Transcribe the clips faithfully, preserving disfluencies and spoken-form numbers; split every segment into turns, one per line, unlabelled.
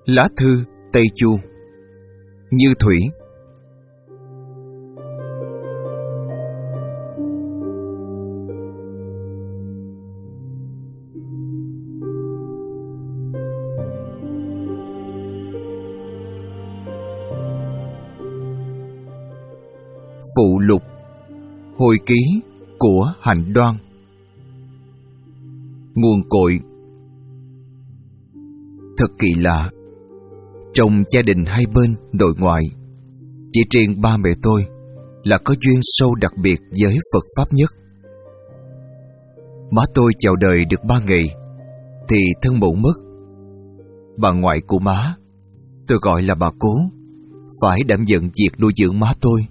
Lá thư Tây Chu. Như Thủy. Phụ lục. Hồi ký của Hạnh Đoan. Nguồn cội. Thật kỳ lạ, trong gia đình hai bên nội ngoại, chỉ riêng ba mẹ tôi là có duyên sâu đặc biệt với Phật Pháp nhất. Má tôi chào đời được ba ngày thì thân mụ mất. Bà ngoại của má, tôi gọi là bà Cố, phải đảm nhận việc nuôi dưỡng má tôi.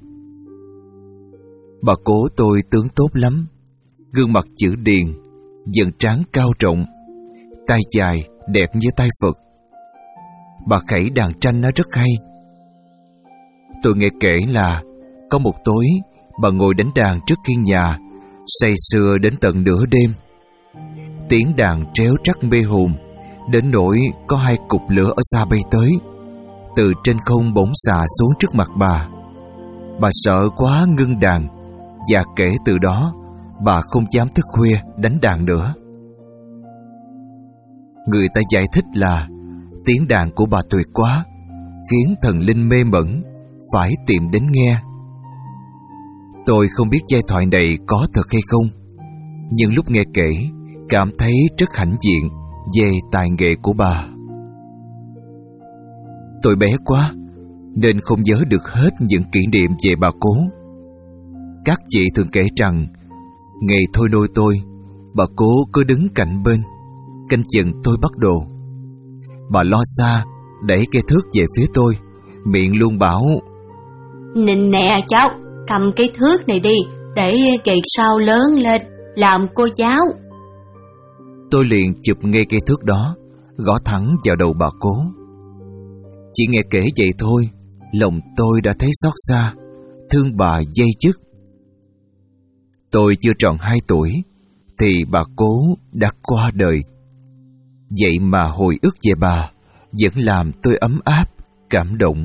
Bà Cố tôi tướng tốt lắm, gương mặt chữ điền, dần trán cao rộng, tay dài đẹp như tay Phật. Bà khẩy đàn tranh nó rất hay. Tôi nghe kể là có một tối bà ngồi đánh đàn trước hiên nhà, say sưa đến tận nửa đêm. Tiếng đàn tréo trắc mê hồn, đến nỗi có hai cục lửa ở xa bay tới, từ trên không bỗng xà xuống trước mặt bà. Bà sợ quá ngưng đàn, và kể từ đó bà không dám thức khuya đánh đàn nữa. Người ta giải thích là tiếng đàn của bà tuyệt quá, khiến thần linh mê mẩn, phải tìm đến nghe. Tôi không biết giai thoại này có thật hay không, nhưng lúc nghe kể, cảm thấy rất hãnh diện về tài nghệ của bà. Tôi bé quá, nên không nhớ được hết những kỷ niệm về bà Cố. Các chị thường kể rằng, ngày thôi nôi tôi, bà Cố cứ đứng cạnh bên, canh chừng tôi bắt đồ. Bà lo xa, đẩy cây thước về phía tôi, miệng luôn bảo:
Nịnh nè cháu, cầm cái thước này đi, để kỳ sau lớn lên, làm cô giáo.
Tôi liền chụp ngay cây thước đó, gõ thẳng vào đầu bà Cố. Chỉ nghe kể vậy thôi, lòng tôi đã thấy xót xa, thương bà dây dứt. Tôi chưa tròn hai tuổi, thì bà Cố đã qua đời. Vậy mà hồi ức về bà vẫn làm tôi ấm áp, cảm động.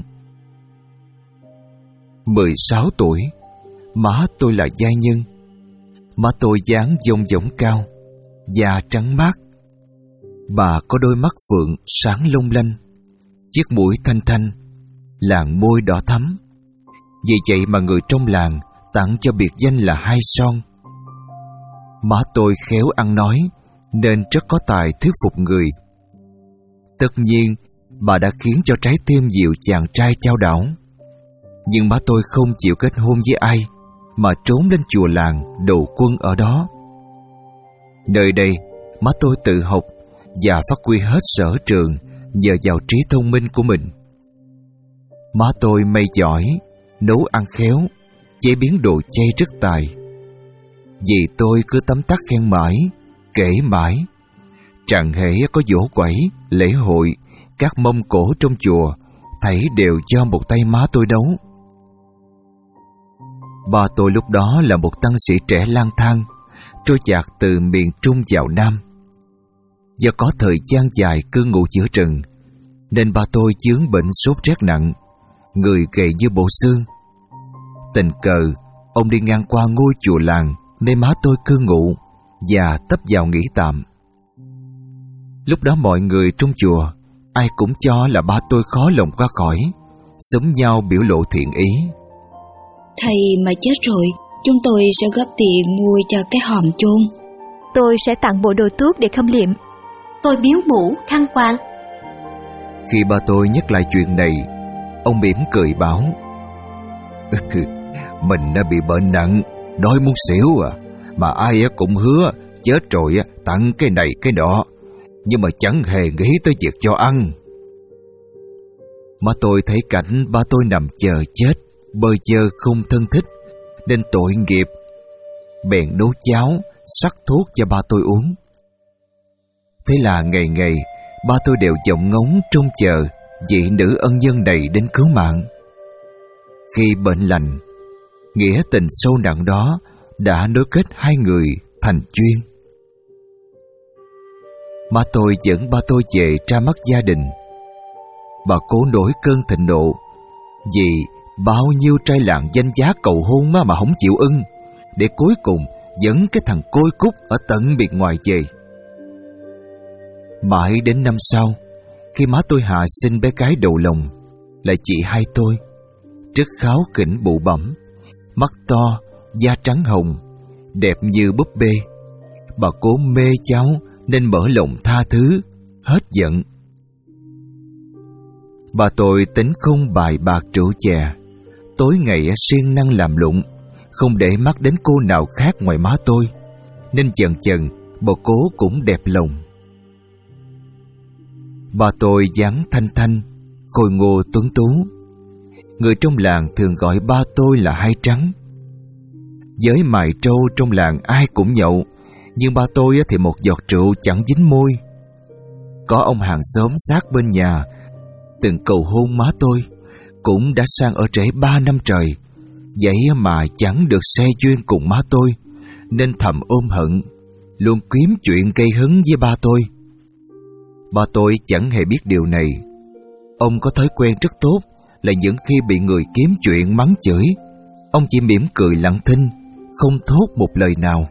Mười sáu tuổi, má tôi là giai nhân. Má tôi dáng dông dỏng cao, da trắng mát. Bà có đôi mắt phượng sáng long lanh, chiếc mũi thanh thanh, làn môi đỏ thắm. Vì vậy mà người trong làng tặng cho biệt danh là Hai Son. Má tôi khéo ăn nói, nên rất có tài thuyết phục người. Tất nhiên, bà đã khiến cho trái tim dịu chàng trai chao đảo. Nhưng má tôi không chịu kết hôn với ai, mà trốn lên chùa làng đầu quân ở đó. Nơi đây, má tôi tự học và phát huy hết sở trường nhờ vào trí thông minh của mình. Má tôi may giỏi, nấu ăn khéo, chế biến đồ chay rất tài. Vì tôi cứ tấm tắc khen mãi, kể mãi. Chẳng hễ có giỗ quẩy, lễ hội, các mâm cổ trong chùa, thảy đều do một tay má tôi đấu. Ba tôi lúc đó là một tăng sĩ trẻ lang thang, trôi dạt từ miền Trung vào Nam. Do có thời gian dài cư ngụ giữa rừng, nên ba tôi chướng bệnh sốt rét nặng, người gầy như bộ xương. Tình cờ, ông đi ngang qua ngôi chùa làng nơi má tôi cư ngụ và tấp vào nghỉ tạm. Lúc đó mọi người trong chùa ai cũng cho là ba tôi khó lòng qua khỏi, xúm nhau biểu lộ thiện ý.
Thầy mà chết rồi, chúng tôi sẽ góp tiền mua cho cái hòm chôn.
Tôi sẽ tặng bộ đồ tốt để khâm liệm.
Tôi biếu mũ, khăn quàng.
Khi ba tôi nhắc lại chuyện này, ông mỉm cười bảo: Mình đã bị bệnh nặng, đói muốn xỉu à, mà ai cũng hứa chết rồi tặng cái này cái nọ, nhưng mà chẳng hề nghĩ tới việc cho ăn. Má tôi thấy cảnh ba tôi nằm chờ chết, bơ vơ không thân thích, nên tội nghiệp, bèn nấu cháo, sắc thuốc cho ba tôi uống. Thế là ngày ngày ba tôi đều vọng ngóng trông chờ vị nữ ân nhân này đến cứu mạng. Khi bệnh lành, nghĩa tình sâu nặng đó đã nối kết hai người thành duyên. Má tôi dẫn ba tôi về ra mắt gia đình. Bà cố nổi cơn thịnh nộ vì bao nhiêu trai làng danh giá cầu hôn mà không chịu ưng, để cuối cùng dẫn cái thằng côi cút ở tận biệt ngoài về. Mãi đến năm sau, khi má tôi hạ sinh bé gái đầu lòng, là chị hai tôi, rất kháu khỉnh bụ bẫm, mắt to, da trắng hồng, đẹp như búp bê. Bà cố mê cháu nên mở lòng tha thứ, hết giận. Bà tôi tính không bài bạc rượu chè, tối ngày siêng năng làm lụng, không để mắt đến cô nào khác ngoài má tôi, nên dần dần bà cố cũng đẹp lòng. Bà tôi dáng thanh thanh, khôi ngô tuấn tú. Người trong làng thường gọi ba tôi là Hai Trắng. Với mài trâu trong làng ai cũng nhậu, nhưng ba tôi thì một giọt rượu chẳng dính môi. Có ông hàng xóm sát bên nhà từng cầu hôn má tôi, cũng đã sang ở trễ ba năm trời, vậy mà chẳng được xe duyên cùng má tôi, nên thầm ôm hận, luôn kiếm chuyện gây hấn với ba tôi. Ba tôi chẳng hề biết điều này. Ông có thói quen rất tốt là những khi bị người kiếm chuyện mắng chửi, ông chỉ mỉm cười lặng thinh, không thốt một lời nào.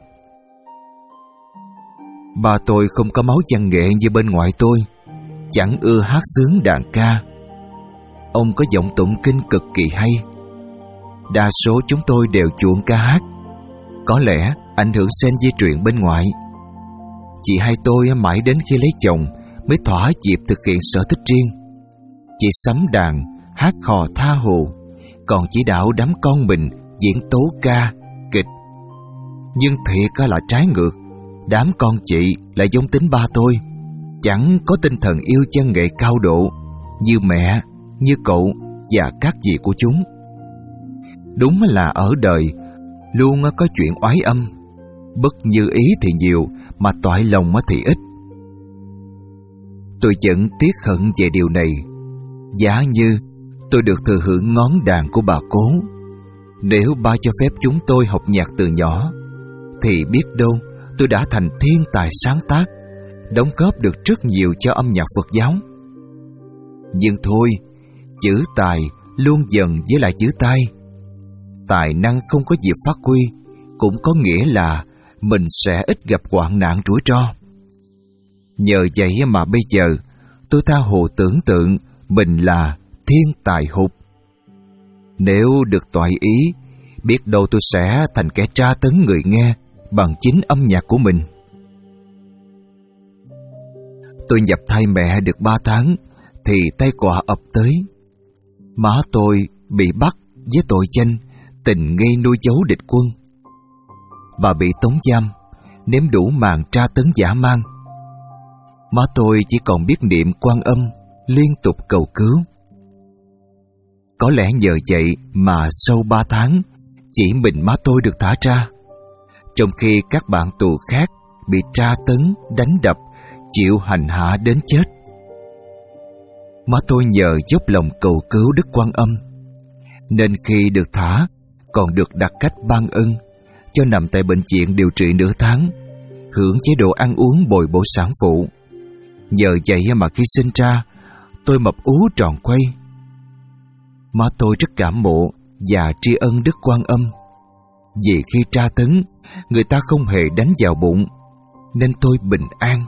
Ba tôi không có máu văn nghệ như bên ngoại tôi, chẳng ưa hát sướng đàn ca. Ông có giọng tụng kinh cực kỳ hay. Đa số chúng tôi đều chuộng ca hát, có lẽ ảnh hưởng gen di truyền bên ngoại. Chị hai tôi mãi đến khi lấy chồng mới thỏa dịp thực hiện sở thích riêng. Chị sắm đàn, hát hò tha hồ, còn chỉ đạo đám con mình diễn tấu ca, kịch. Nhưng thiệt là trái ngược, đám con chị lại giống tính ba tôi, chẳng có tinh thần yêu văn nghệ cao độ như mẹ, như cậu và các dì của chúng. Đúng là ở đời luôn có chuyện oái âm, bất như ý thì nhiều, mà toại lòng thì ít. Tôi vẫn tiếc hận về điều này. Giả như tôi được thừa hưởng ngón đàn của bà cố, nếu ba cho phép chúng tôi học nhạc từ nhỏ, thì biết đâu tôi đã thành thiên tài sáng tác, đóng góp được rất nhiều cho âm nhạc Phật giáo. Nhưng thôi, chữ tài luôn dần với lại chữ tai. Tài năng không có dịp phát huy cũng có nghĩa là mình sẽ ít gặp hoạn nạn rủi ro. Nhờ vậy mà bây giờ tôi tha hồ tưởng tượng mình là thiên tài hụt. Nếu được toại ý, biết đâu tôi sẽ thành kẻ tra tấn người nghe bằng chính âm nhạc của mình. Tôi nhập thai mẹ được ba tháng thì tai họa ập tới. Má tôi bị bắt với tội danh tình nghi nuôi giấu địch quân. Bà bị tống giam, nếm đủ màn tra tấn dã man. Má tôi chỉ còn biết niệm Quan Âm, liên tục cầu cứu. Có lẽ nhờ vậy mà sau ba tháng, chỉ mình má tôi được thả ra, trong khi các bạn tù khác bị tra tấn, đánh đập, chịu hành hạ đến chết. Má tôi nhờ dốc lòng cầu cứu Đức Quan Âm, nên khi được thả còn được đặt cách ban ân, cho nằm tại bệnh viện điều trị nửa tháng, hưởng chế độ ăn uống bồi bổ sản phụ. Nhờ vậy mà khi sinh ra, tôi mập ú tròn quay. Má tôi rất cảm mộ và tri ân Đức Quan Âm, vì khi tra tấn, người ta không hề đánh vào bụng, nên tôi bình an.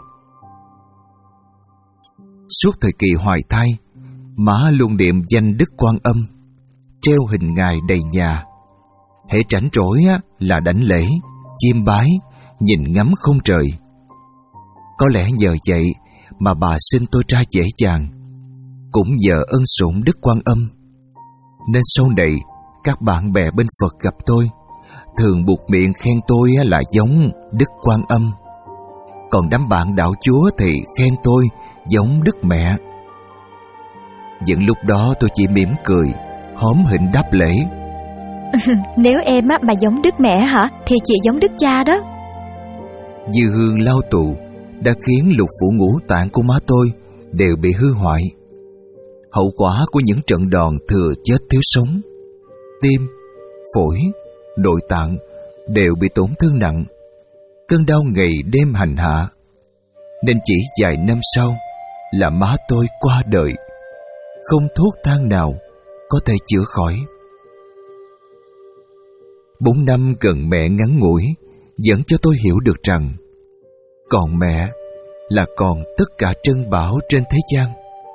Suốt thời kỳ hoài thai, má luôn niệm danh Đức Quan Âm, treo hình ngài đầy nhà. Hễ rảnh rỗi là đảnh lễ, chiêm bái, nhìn ngắm không trời. Có lẽ nhờ vậy mà bà sinh tôi ra dễ dàng, cũng nhờ ân sủng Đức Quan Âm, nên sau này các bạn bè bên Phật gặp tôi thường buộc miệng khen tôi là giống Đức Quan Âm, còn đám bạn đạo Chúa thì khen tôi giống Đức Mẹ. Những lúc đó tôi chỉ mỉm cười, hóm hỉnh đáp lễ.
Nếu em mà giống Đức Mẹ hả, thì chị giống Đức Cha đó.
Dư hương lao tù đã khiến lục phủ ngũ tạng của má tôi đều bị hư hoại. Hậu quả của những trận đòn thừa chết thiếu sống. Tim, phổi, nội tạng đều bị tổn thương nặng. Cơn đau ngày đêm hành hạ, nên chỉ vài năm sau là má tôi qua đời, không thuốc thang nào có thể chữa khỏi. Bốn năm gần mẹ ngắn ngủi dẫn cho tôi hiểu được rằng còn mẹ là còn tất cả trân bảo trên thế gian.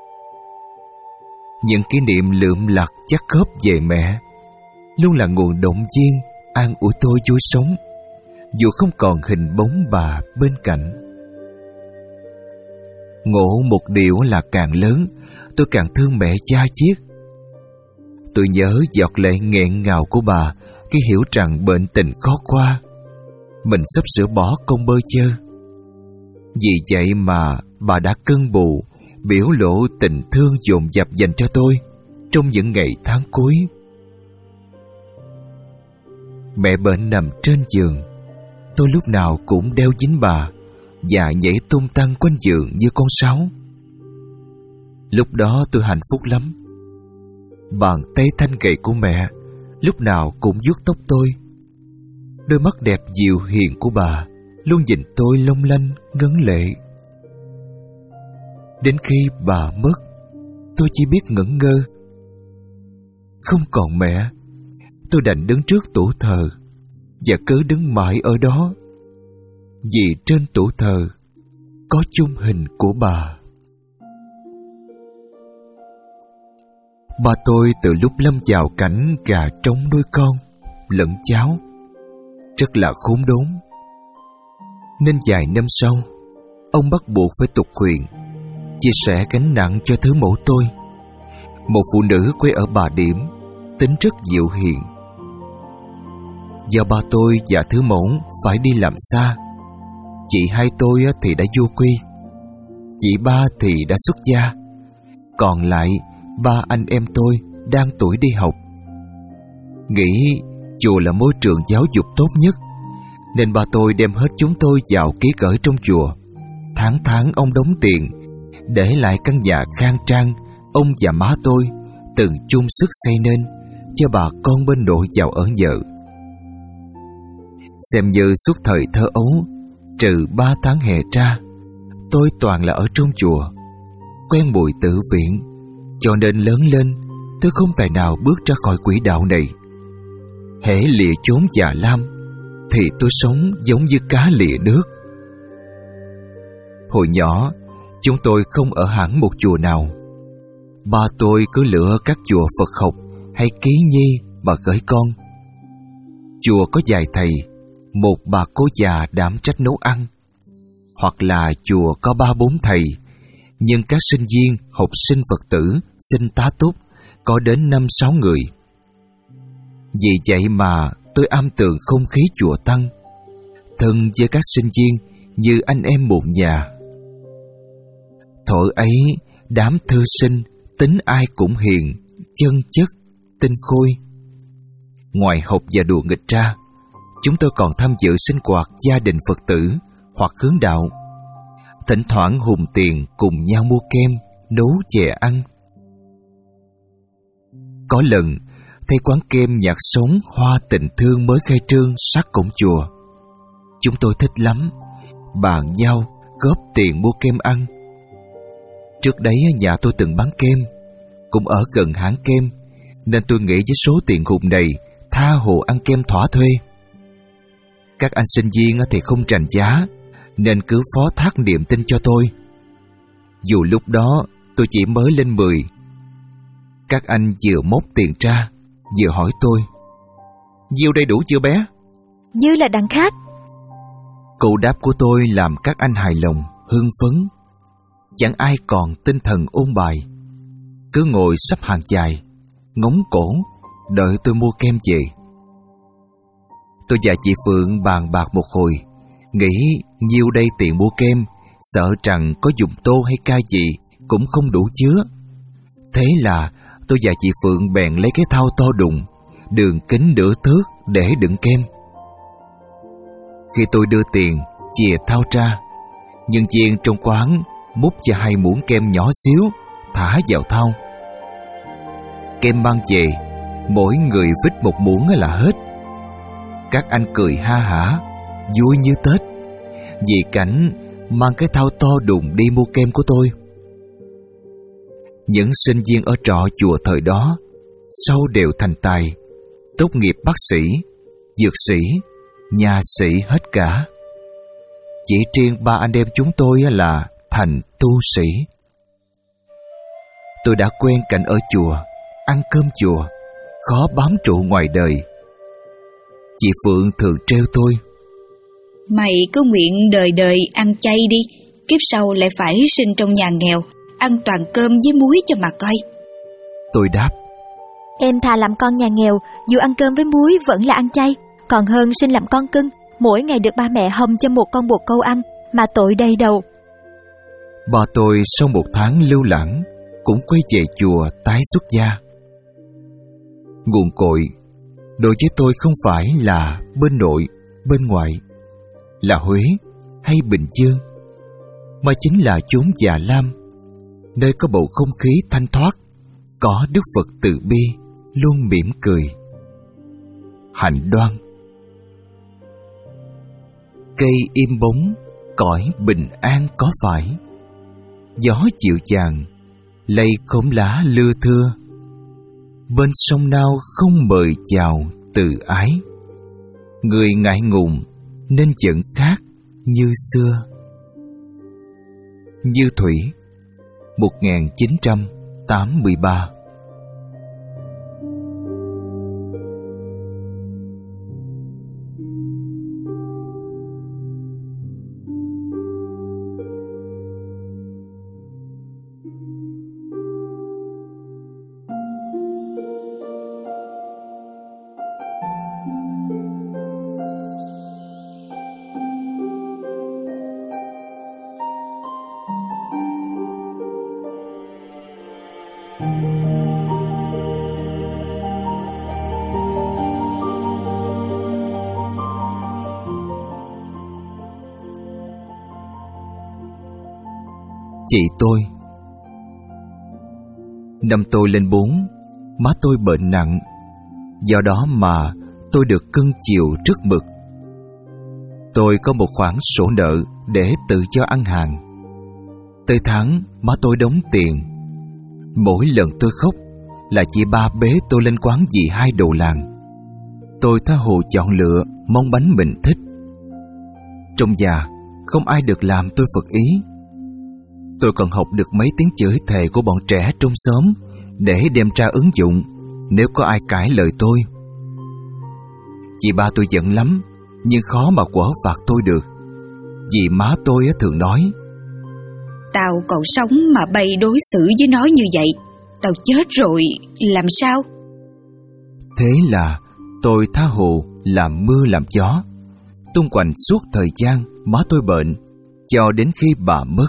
Những kỷ niệm lượm lặt chắc khớp về mẹ luôn là nguồn động viên an ủi tôi vui sống, dù không còn hình bóng bà bên cạnh. Ngộ một điều là càng lớn, tôi càng thương mẹ cha chiết. Tôi nhớ giọt lệ nghẹn ngào của bà khi hiểu rằng bệnh tình khó qua, mình sắp sửa bỏ công bơ chơ. Vì vậy mà bà đã cân bù, biểu lộ tình thương dồn dập dành cho tôi trong những ngày tháng cuối. Mẹ bệnh nằm trên giường, tôi lúc nào cũng đeo dính bà và nhảy tung tăng quanh giường như con sáo. Lúc đó tôi hạnh phúc lắm. Bàn tay thanh gầy của mẹ lúc nào cũng vuốt tóc tôi. Đôi mắt đẹp dịu hiền của bà luôn nhìn tôi long lanh ngấn lệ. Đến khi bà mất, tôi chỉ biết ngẩn ngơ. Không còn mẹ, tôi đành đứng trước tủ thờ và cứ đứng mãi ở đó, vì trên tủ thờ có chung hình của bà. Ba tôi từ lúc lâm vào cảnh gà trống nuôi con lẫn cháu rất là khốn đốn, nên vài năm sau ông bắt buộc phải tục huyền, chia sẻ gánh nặng cho thứ mẫu tôi, một phụ nữ quê ở Bà Điểm, tính rất dịu hiền. Do ba tôi và thứ mẫu phải đi làm xa, chị hai tôi thì đã vô quy, chị ba thì đã xuất gia, còn lại ba anh em tôi đang tuổi đi học. Nghĩ chùa là môi trường giáo dục tốt nhất, nên ba tôi đem hết chúng tôi vào ký gửi trong chùa. Tháng tháng ông đóng tiền, để lại căn nhà khang trang ông và má tôi từng chung sức xây nên cho bà con bên nội vào ở nhờ. Xem như suốt thời thơ ấu, trừ ba tháng hè ra, tôi toàn là ở trong chùa, quen mùi tự viện, cho nên lớn lên tôi không tài nào bước ra khỏi quỹ đạo này. Hễ lìa chốn già lam thì tôi sống giống như cá lìa nước. Hồi nhỏ, chúng tôi không ở hẳn một chùa nào. Ba tôi cứ lựa các chùa Phật học hay ký nhi mà gửi con. Chùa có vài thầy, một bà cô già đảm trách nấu ăn, hoặc là chùa có ba bốn thầy, nhưng các sinh viên, học sinh Phật tử xin tá túc có đến năm sáu người. Vì vậy mà tôi am tường không khí chùa Tăng, thân với các sinh viên như anh em một nhà. Thuở ấy, đám thư sinh tính ai cũng hiền, chân chất, tinh khôi. Ngoài học và đùa nghịch ra, chúng tôi còn tham dự sinh hoạt gia đình Phật tử hoặc hướng đạo. Thỉnh thoảng hùn tiền cùng nhau mua kem, nấu chè ăn. Có lần thấy quán kem nhạc sống Hoa Tình Thương mới khai trương sát cổng chùa. Chúng tôi thích lắm, bàn nhau góp tiền mua kem ăn. Trước đấy nhà tôi từng bán kem, cũng ở gần hãng kem, nên tôi nghĩ với số tiền hụt này tha hồ ăn kem thỏa thuê. Các anh sinh viên thì không trành giá, nên cứ phó thác niềm tin cho tôi. Dù lúc đó tôi chỉ mới lên mười. Các anh vừa móc tiền ra, vừa hỏi tôi: "Nhiêu đây đủ chưa bé?"
"Dư là đằng khác."
Câu đáp của tôi làm các anh hài lòng, hưng phấn. Chẳng ai còn tinh thần ôn bài, cứ ngồi sắp hàng dài, ngóng cổ, đợi tôi mua kem về. Tôi và chị Phượng bàn bạc một hồi, nghĩ nhiêu đây tiền mua kem, sợ rằng có dùng tô hay ca gì cũng không đủ chứa. Thế là tôi và chị Phượng bèn lấy cái thau to đùng, đường kính nửa thước để đựng kem. Khi tôi đưa tiền, chìa thau ra, nhân viên trong quán múc cho hai muỗng kem nhỏ xíu, thả vào thau. Kem mang về, mỗi người vít một muỗng là hết. Các anh cười ha hả, vui như Tết, vì cảnh mang cái thau to đùng đi mua kem của tôi. Những sinh viên ở trọ chùa thời đó sau đều thành tài, tốt nghiệp bác sĩ, dược sĩ, nhà sĩ hết cả. Chỉ riêng ba anh em chúng tôi là thành tu sĩ. Tôi đã quen cảnh ở chùa, ăn cơm chùa, khó bám trụ ngoài đời. Chị Phượng thường trêu tôi:
Mày cứ nguyện đời đời ăn chay đi, kiếp sau lại phải sinh trong nhà nghèo, ăn toàn cơm với muối cho mà coi.
Tôi đáp:
Em thà làm con nhà nghèo, dù ăn cơm với muối vẫn là ăn chay, còn hơn sinh làm con cưng, mỗi ngày được ba mẹ hầm cho một con bồ câu ăn, mà tội đầy đầu.
Ba tôi sau một tháng lưu lãng cũng quay về chùa tái xuất gia. Nguồn cội đối với tôi không phải là bên nội, bên ngoại, là Huế hay Bình Dương, mà chính là chốn Già Lam, nơi có bầu không khí thanh thoát, có Đức Phật từ bi luôn mỉm cười. Hạnh Đoan. Cây im bóng, cõi bình an có phải, gió dịu dàng, lây khóm lá lưa thưa, bên sông Nao không mời chào từ ái, người ngại ngùng nên vẫn khác như xưa. Như Thủy, một nghìn chín trăm tám mươi ba. Chị tôi. Năm tôi lên bốn, má tôi bệnh nặng, do đó mà tôi được cưng chiều rất mực. Tôi có một khoản sổ nợ để tự cho ăn hàng. Tới tháng má tôi đóng tiền. Mỗi lần tôi khóc là chị ba bế tôi lên quán dì hai đầu làng. Tôi tha hồ chọn lựa món bánh mình thích. Trong nhà không ai được làm tôi phật ý. Tôi còn học được mấy tiếng chửi thề của bọn trẻ trong xóm để đem ra ứng dụng nếu có ai cãi lời tôi. Chị ba tôi giận lắm, nhưng khó mà quở phạt tôi được. Vì má tôi thường nói:
Tao còn sống mà bay đối xử với nó như vậy, tao chết rồi làm sao?
Thế là tôi tha hồ làm mưa làm gió, tung quanh suốt thời gian má tôi bệnh, cho đến khi bà mất.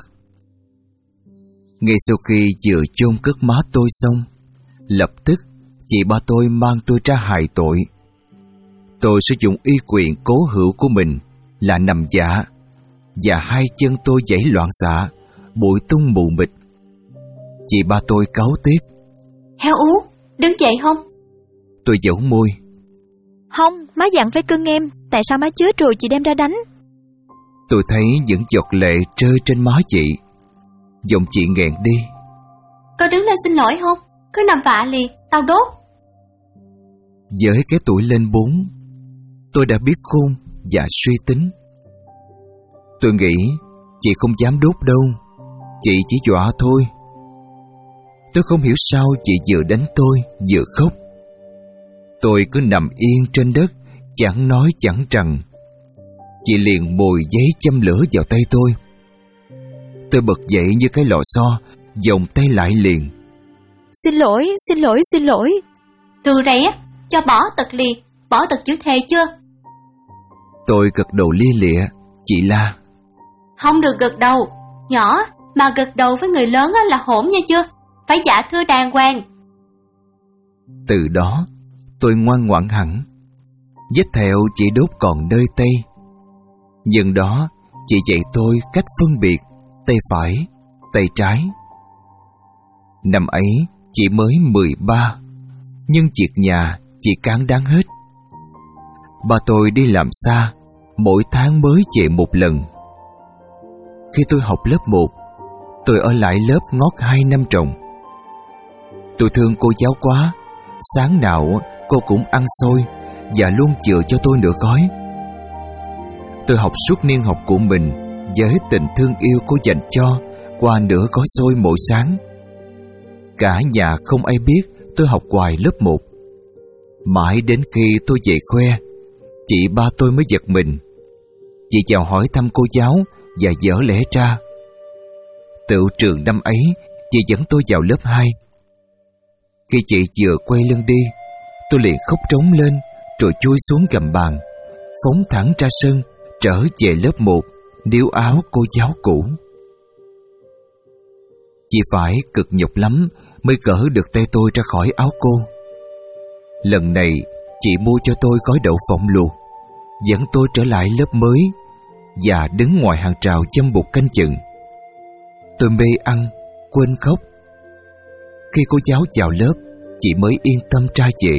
Ngay sau khi vừa chôn cất má tôi xong, lập tức chị ba tôi mang tôi ra hài tội. Tôi sử dụng y quyền cố hữu của mình là nằm dạ, và hai chân tôi giãy loạn xạ, bụi tung mù mịt. Chị ba tôi cáu tiếc:
Heo ú, đứng dậy không?
Tôi giấu môi:
Không, má dặn phải cưng em, tại sao má chết rồi chị đem ra đánh?
Tôi thấy những giọt lệ rơi trên má chị. Giọng chị nghẹn đi:
Có đứng lên xin lỗi không? Cứ nằm vạ liền, tao đốt.
Với cái tuổi lên bốn, tôi đã biết khôn và suy tính. Tôi nghĩ chị không dám đốt đâu, chị chỉ dọa thôi. Tôi không hiểu sao chị vừa đánh tôi vừa khóc. Tôi cứ nằm yên trên đất, chẳng nói chẳng rằng. Chị liền bồi giấy châm lửa vào tay tôi. Tôi bật dậy như cái lò xo, vòng tay lại liền:
Xin lỗi, xin lỗi, xin lỗi.
Từ rẻ, cho bỏ tật liền, bỏ tật chữ thề chưa?
Tôi gật đầu lia lịa. Chị la:
Không được gật đầu, nhỏ mà gật đầu với người lớn là hỗn nha chưa? Phải dạ thưa đàng hoàng.
Từ đó tôi ngoan ngoãn hẳn. Vết thẹo chị đốt còn nơi tay, nhưng đó chị dạy tôi cách phân biệt tay phải, tay trái. Năm ấy chị mới mười ba, nhưng việc nhà chị cán đáng hết. Ba tôi đi làm xa, mỗi tháng mới về một lần. Khi tôi học lớp một, tôi ở lại lớp ngót hai năm trồng. Tôi thương cô giáo quá. Sáng nào cô cũng ăn xôi và luôn chừa cho tôi nửa gói. Tôi học suốt niên học của mình với tình thương yêu cô dành cho qua nửa gói xôi mỗi sáng. Cả nhà không ai biết tôi học hoài lớp một. Mãi đến khi tôi về khoe, chị ba tôi mới giật mình. Chị chào hỏi thăm cô giáo và dở lẽ ra. Tự trường năm ấy, chị dẫn tôi vào lớp hai. Khi chị vừa quay lưng đi, tôi liền khóc trống lên, rồi chui xuống gầm bàn, phóng thẳng ra sân, trở về lớp một, níu áo cô giáo cũ. Chị phải cực nhọc lắm mới gỡ được tay tôi ra khỏi áo cô. Lần này, chị mua cho tôi gói đậu phộng luộc, dẫn tôi trở lại lớp mới và đứng ngoài hàng rào châm bụt canh chừng. Tôi mê ăn, quên khóc. Khi cô giáo vào lớp, chị mới yên tâm ra về.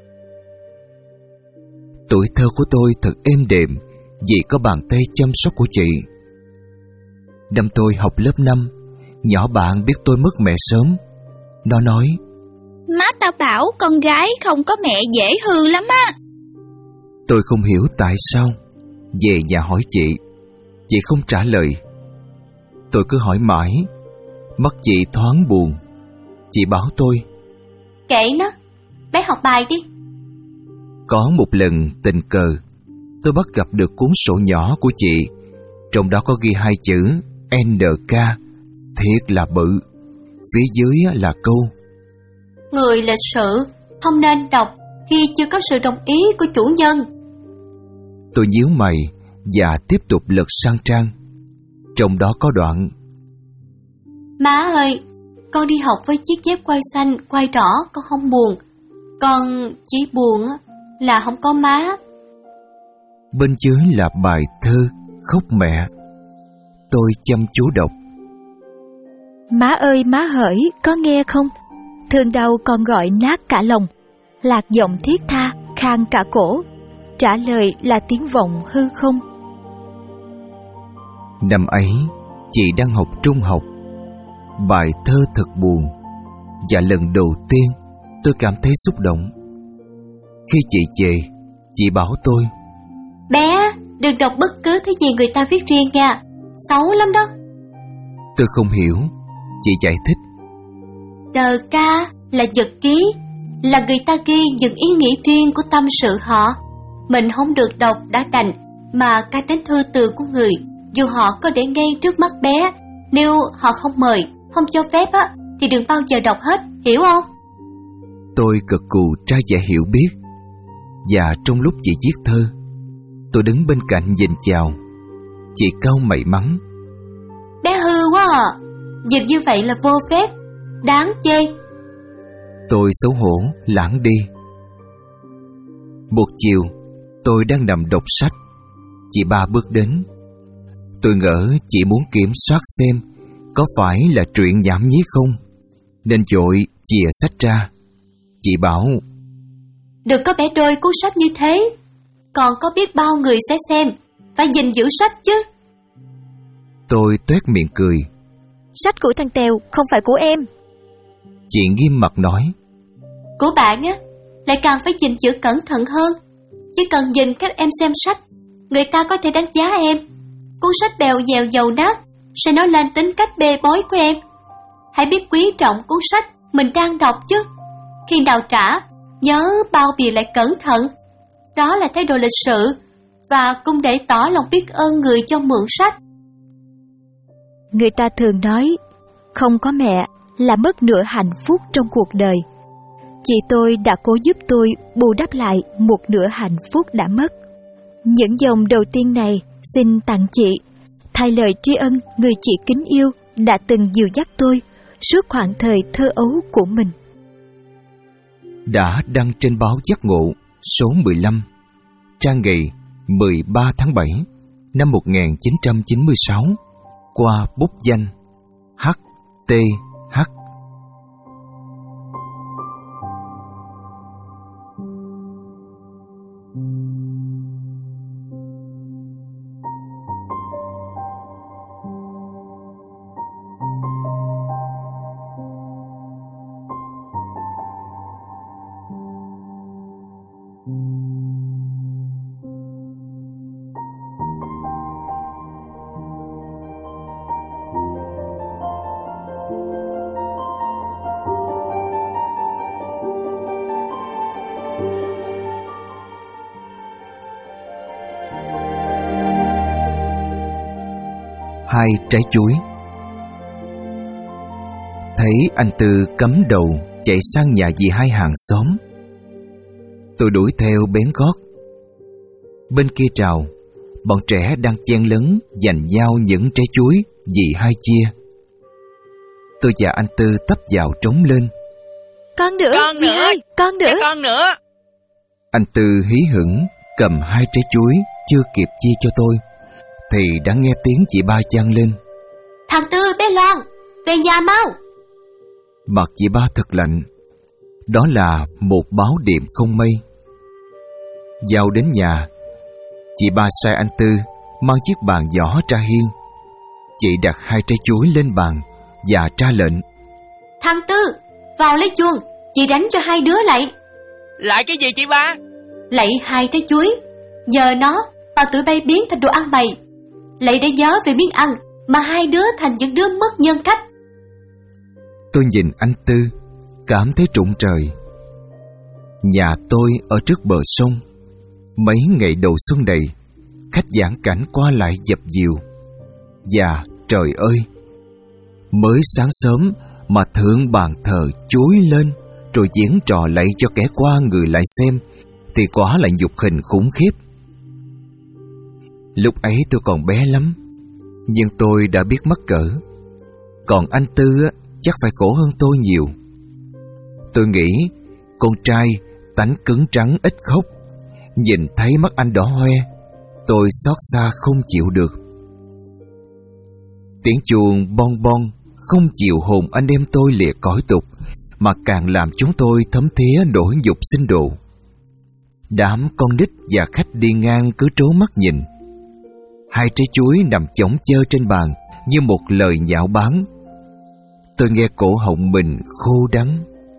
Tuổi thơ của tôi thật êm đềm vì có bàn tay chăm sóc của chị. Năm tôi học lớp năm, nhỏ bạn biết tôi mất mẹ sớm. Nó nói:
Má tao bảo con gái không có mẹ dễ hư lắm á.
Tôi không hiểu tại sao. Về nhà hỏi chị, chị không trả lời. Tôi cứ hỏi mãi, mắt chị thoáng buồn. Chị bảo tôi:
Kệ nó, bé học bài đi.
Có một lần tình cờ, tôi bắt gặp được cuốn sổ nhỏ của chị. Trong đó có ghi hai chữ en ca, thiệt là bự. Phía dưới là câu:
Người lịch sự không nên đọc khi chưa có sự đồng ý của chủ nhân.
Tôi nhíu mày và tiếp tục lật sang trang. Trong đó có đoạn:
Má ơi, con đi học với chiếc dép quai xanh, quai đỏ, con không buồn. Con chỉ buồn là không có má.
Bên dưới là bài thơ Khóc Mẹ. Tôi chăm chú đọc:
Má ơi má hỡi, có nghe không? Thương đau con gọi nát cả lòng. Lạc giọng thiết tha, khang cả cổ. Trả lời là tiếng vọng hư không.
Năm ấy, chị đang học trung học. Bài thơ thật buồn, và lần đầu tiên tôi cảm thấy xúc động. Khi chị về, chị bảo tôi:
Bé, đừng đọc bất cứ thứ gì người ta viết riêng nha, xấu lắm đó.
Tôi không hiểu. Chị giải thích:
Đờ ca là nhật ký, là người ta ghi những ý nghĩ riêng của tâm sự họ. Mình không được đọc đã đành, mà cái đến thư từ của người, dù họ có để ngay trước mắt bé, nếu họ không mời, không cho phép á, thì đừng bao giờ đọc hết, hiểu không?
Tôi gật gù ra vẻ hiểu biết. Và trong lúc chị viết thơ, tôi đứng bên cạnh nhìn chào. Chị cau mày mắng:
Bé hư quá à, dịch như vậy là vô phép, đáng chê.
Tôi xấu hổ lãng đi. Một chiều, tôi đang nằm đọc sách. Chị ba bước đến. Tôi ngỡ chị muốn kiểm soát xem có phải là truyện nhảm nhí không, nên vội chìa sách ra. Chị bảo:
Đừng có bẻ đôi cuốn sách như thế, còn có biết bao người sẽ xem, phải gìn giữ sách chứ.
Tôi toét miệng cười:
Sách của thằng Tèo, không phải của em.
Chị nghiêm mặt nói:
Của bạn á, lại càng phải gìn giữ cẩn thận hơn. Chỉ cần nhìn cách em xem sách, người ta có thể đánh giá em. Cuốn sách bèo nhèo dầu nát sẽ nói lên tính cách bê bối của em. Hãy biết quý trọng cuốn sách mình đang đọc chứ. Khi nào trả, nhớ bao bì lại cẩn thận. Đó là thái độ lịch sự, và cũng để tỏ lòng biết ơn người cho mượn sách.
Người ta thường nói, không có mẹ là mất nửa hạnh phúc trong cuộc đời. Chị tôi đã cố giúp tôi bù đắp lại một nửa hạnh phúc đã mất. Những dòng đầu tiên này xin tặng chị, thay lời tri ân người chị kính yêu đã từng dìu dắt tôi suốt khoảng thời thơ ấu của mình.
Đã đăng trên báo Giác Ngộ số mười lăm, trang ngày mười ba tháng bảy năm một nghìn chín trăm chín mươi sáu, qua bút danh hát tê hát. hai trái chuối. Thấy anh Tư cắm đầu chạy sang nhà dì hai hàng xóm, tôi đuổi theo bén gót. Bên kia trào, bọn trẻ đang chen lấn giành nhau những trái chuối dì hai chia. Tôi và anh Tư tấp vào trống lên.
Con nữa,
con
dì
nữa,
hai, con nữa.
con nữa.
Anh Tư hí hửng cầm hai trái chuối chưa kịp chia cho tôi, thì đã nghe tiếng chị ba vang lên.
Thằng Tư, bé Loan, về nhà mau.
Mặt chị ba thật lạnh. Đó là một báo điểm không mây. Vào đến nhà, chị ba sai anh Tư mang chiếc bàn nhỏ ra hiên. Chị đặt hai trái chuối lên bàn và ra lệnh.
Thằng Tư, vào lấy chuông, chị đánh cho hai đứa lại.
Lại cái gì chị ba?
Lạy hai trái chuối. Giờ nó mà tụi bay biến thành đồ ăn bày. Lạy để nhớ về miếng ăn, mà hai đứa thành những đứa mất nhân cách.
Tôi nhìn anh Tư, cảm thấy trụng trời. Nhà tôi ở trước bờ sông. Mấy ngày đầu xuân này, khách vãn cảnh qua lại dập dìu. Và trời ơi, mới sáng sớm mà thượng bàn thờ chuối lên, rồi diễn trò lạy cho kẻ qua người lại xem, thì quả là nhục hình khủng khiếp. Lúc ấy tôi còn bé lắm, nhưng tôi đã biết mắc cỡ. Còn anh Tư chắc phải khổ hơn tôi nhiều. Tôi nghĩ con trai tánh cứng trắng ít khóc. Nhìn thấy mắt anh đỏ hoe, tôi xót xa không chịu được. Tiếng chuông bon bon không chịu hồn anh em tôi lìa cõi tục, mà càng làm chúng tôi thấm thía nỗi nhục sinh đồ. Đám con nít và khách đi ngang cứ trố mắt nhìn. Hai trái chuối nằm chõng chơ trên bàn như một lời nhạo báng. Tôi nghe cổ họng mình khô đắng.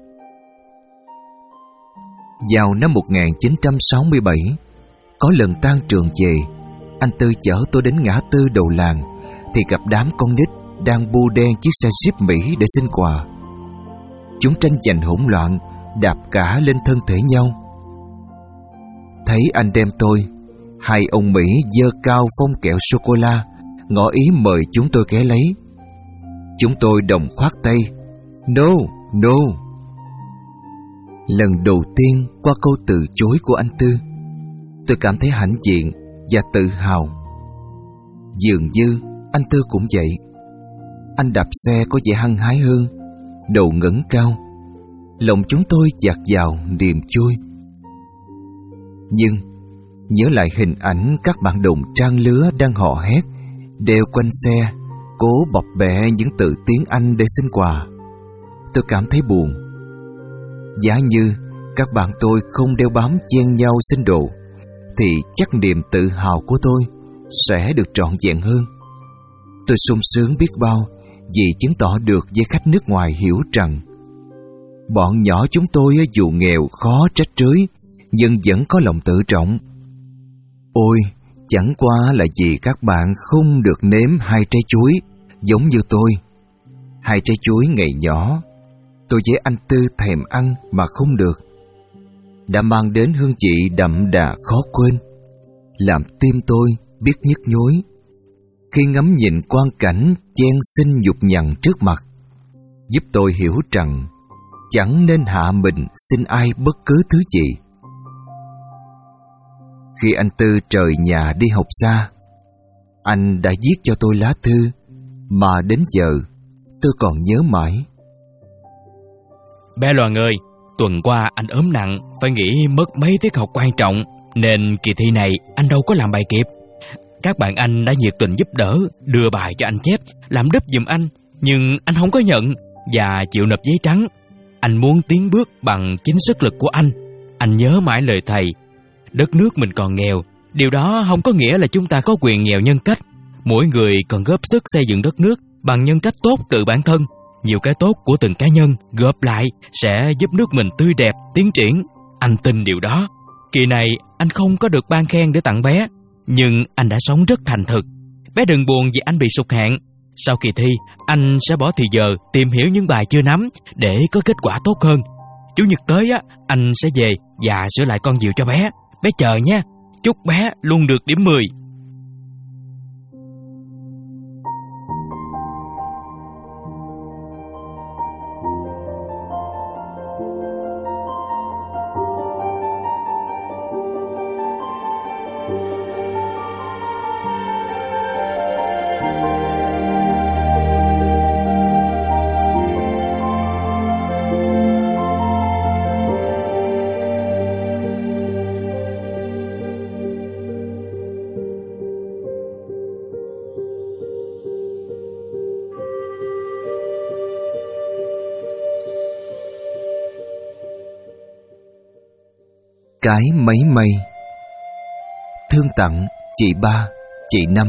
Vào năm một nghìn chín trăm sáu mươi bảy, có lần tan trường về, anh Tư chở tôi đến ngã tư đầu làng, thì gặp đám con nít đang bu đen chiếc xe Jeep Mỹ để xin quà. Chúng tranh giành hỗn loạn, đạp cả lên thân thể nhau. Thấy anh đem tôi, hai ông Mỹ giơ cao phong kẹo sô-cô-la, ngỏ ý mời chúng tôi ghé lấy. Chúng tôi đồng khoát tay. No, no. Lần đầu tiên qua câu từ chối của anh Tư, tôi cảm thấy hãnh diện và tự hào. Dường như anh Tư cũng vậy. Anh đạp xe có vẻ hăng hái hơn, đầu ngẩng cao. Lòng chúng tôi dạt vào niềm vui. Nhưng nhớ lại hình ảnh các bạn đồng trang lứa đang hò hét, đeo quanh xe, cố bập bẹ những từ tiếng Anh để xin quà, tôi cảm thấy buồn. Giả như các bạn tôi không đeo bám chen nhau xin đồ, thì chắc niềm tự hào của tôi sẽ được trọn vẹn hơn. Tôi sung sướng biết bao vì chứng tỏ được với khách nước ngoài hiểu rằng bọn nhỏ chúng tôi dù nghèo khó trách trưới, nhưng vẫn có lòng tự trọng. Ôi, chẳng qua là vì các bạn không được nếm hai trái chuối giống như tôi. Hai trái chuối ngày nhỏ, tôi với anh Tư thèm ăn mà không được, đã mang đến hương vị đậm đà khó quên, làm tim tôi biết nhức nhối khi ngắm nhìn quang cảnh chen xin nhục nhằn trước mặt, giúp tôi hiểu rằng chẳng nên hạ mình xin ai bất cứ thứ gì. Khi anh Tư rời nhà đi học xa, anh đã viết cho tôi lá thư mà đến giờ tôi còn nhớ mãi.
Bé Loan ơi, tuần qua anh ốm nặng, phải nghỉ mất mấy tiết học quan trọng, nên kỳ thi này anh đâu có làm bài kịp. Các bạn anh đã nhiệt tình giúp đỡ, đưa bài cho anh chép, làm đúp giùm anh, nhưng anh không có nhận và chịu nộp giấy trắng. Anh muốn tiến bước bằng chính sức lực của anh. Anh nhớ mãi lời thầy. Đất nước mình còn nghèo, điều đó không có nghĩa là chúng ta có quyền nghèo nhân cách. Mỗi người cần góp sức xây dựng đất nước bằng nhân cách tốt từ bản thân. Nhiều cái tốt của từng cá nhân góp lại sẽ giúp nước mình tươi đẹp, tiến triển. Anh tin điều đó. Kỳ này anh không có được ban khen để tặng bé, nhưng anh đã sống rất thành thực. Bé đừng buồn vì anh bị sụt hạng. Sau kỳ thi, anh sẽ bỏ thì giờ tìm hiểu những bài chưa nắm để có kết quả tốt hơn. Chủ nhật tới á, anh sẽ về và sửa lại con diều cho bé. Bé chờ nha. Chúc bé luôn được điểm mười.
Cái máy may. Thương tặng chị Ba, chị Năm.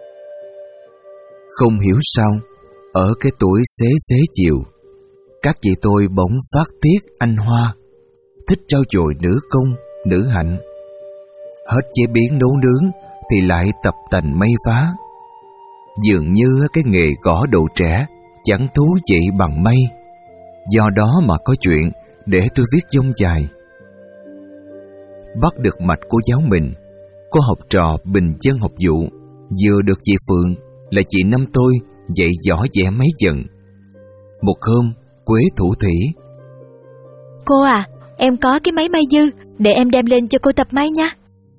Không hiểu sao, ở cái tuổi xế xế chiều, các chị tôi bỗng phát tiết anh Hoa, thích trau dồi nữ công, nữ hạnh. Hết chế biến nấu nướng thì lại tập tành may vá. Dường như cái nghề gõ đồ trẻ chẳng thú vị bằng may. Do đó mà có chuyện để tôi viết dông dài. Bắt được mạch của giáo mình, có học trò bình dân học vụ, vừa được chị Phượng là chị Năm tôi dạy võ vẽ máy dần. Một hôm, Quế thủ thỉ:
Cô à, em có cái máy may dư, để em đem lên cho cô tập may nha.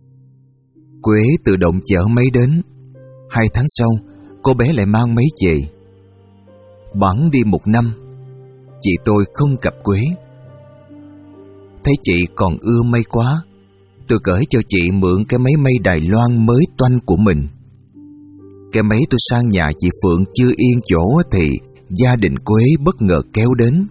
Quế tự động chở máy đến. Hai tháng sau, cô bé lại mang máy về. Bẵng đi một năm, chị tôi không gặp Quế. Thấy chị còn ưa may quá, tôi gửi cho chị mượn cái máy may Đài Loan mới toanh của mình. Cái máy tôi sang nhà chị Phượng chưa yên chỗ thì gia đình Quế bất ngờ kéo đến.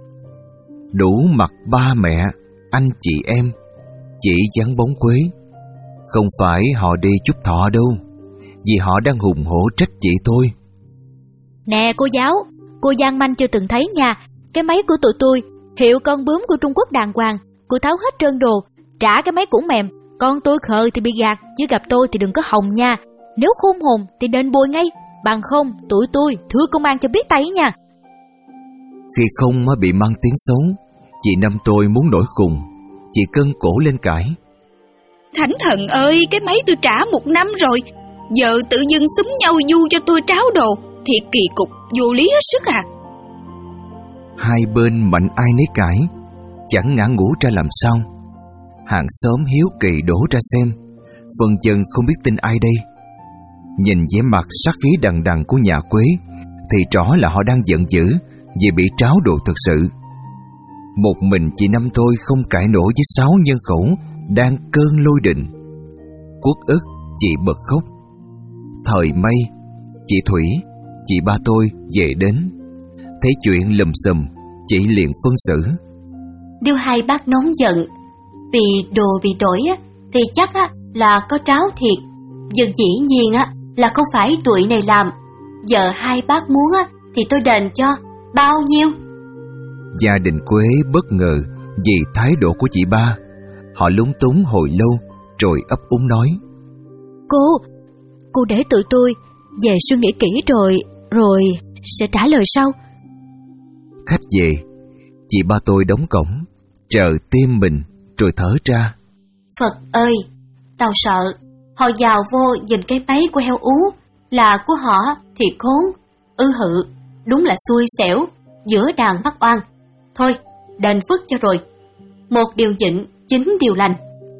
Đủ mặt ba mẹ, anh chị em, chỉ vắng bóng Quế. Không phải họ đi chúc thọ đâu, vì họ đang hùng hổ trách chị tôi.
Nè cô giáo, cô gian manh chưa từng thấy nha. Cái máy của tụi tôi, hiệu con bướm của Trung Quốc đàng hoàng. Cô tháo hết trơn đồ, trả cái máy cũng mềm. Con tôi khờ thì bị gạt, chứ gặp tôi thì đừng có hòng nha. Nếu khôn hồn thì đền bồi ngay, bằng không tụi tôi thưa công an cho biết tay nha.
Khi không mới bị mang tiếng xấu, chị Năm tôi muốn nổi khùng. Chị cân cổ lên cãi:
Thánh thần ơi, cái máy tôi trả một năm rồi, giờ tự dưng xúm nhau du cho tôi tráo đồ, thiệt kỳ cục, vô lý hết sức à.
Hai bên mạnh ai nấy cãi, chẳng ngã ngũ ra làm sao. Hàng xóm hiếu kỳ đổ ra xem, phần chân không biết tin ai đây. Nhìn vẻ mặt sát khí đằng đằng của nhà Quế thì rõ là họ đang giận dữ vì bị tráo đồ thực sự. Một mình chị Năm tôi không cãi nổi với sáu nhân khẩu đang cơn lôi đình. Uất ức chị bật khóc. Thời may, chị Thủy, chị Ba tôi về đến. Thấy chuyện lùm xùm, chị liền phân xử:
Nếu hai bác nóng giận vì đồ bị đổi á, thì chắc á, là có tráo thiệt. Nhưng dĩ nhiên á, là không phải tụi này làm. Giờ hai bác muốn á, thì tôi đền cho. Bao nhiêu?
Gia đình Quế bất ngờ vì thái độ của chị Ba. Họ lúng túng hồi lâu rồi ấp úng nói:
Cô, cô để tụi tôi về suy nghĩ kỹ rồi, rồi sẽ trả lời sau.
Khách về, chị Ba tôi đóng cổng, chờ tim mình rồi thở ra:
Phật ơi, tao sợ họ vào vô nhìn cái máy của heo ú là của họ thì khốn. Ư hự, đúng là xui xẻo, giữa đàn bắt oan. Thôi, đền phước cho rồi. Một điều nhịn, chín điều lành.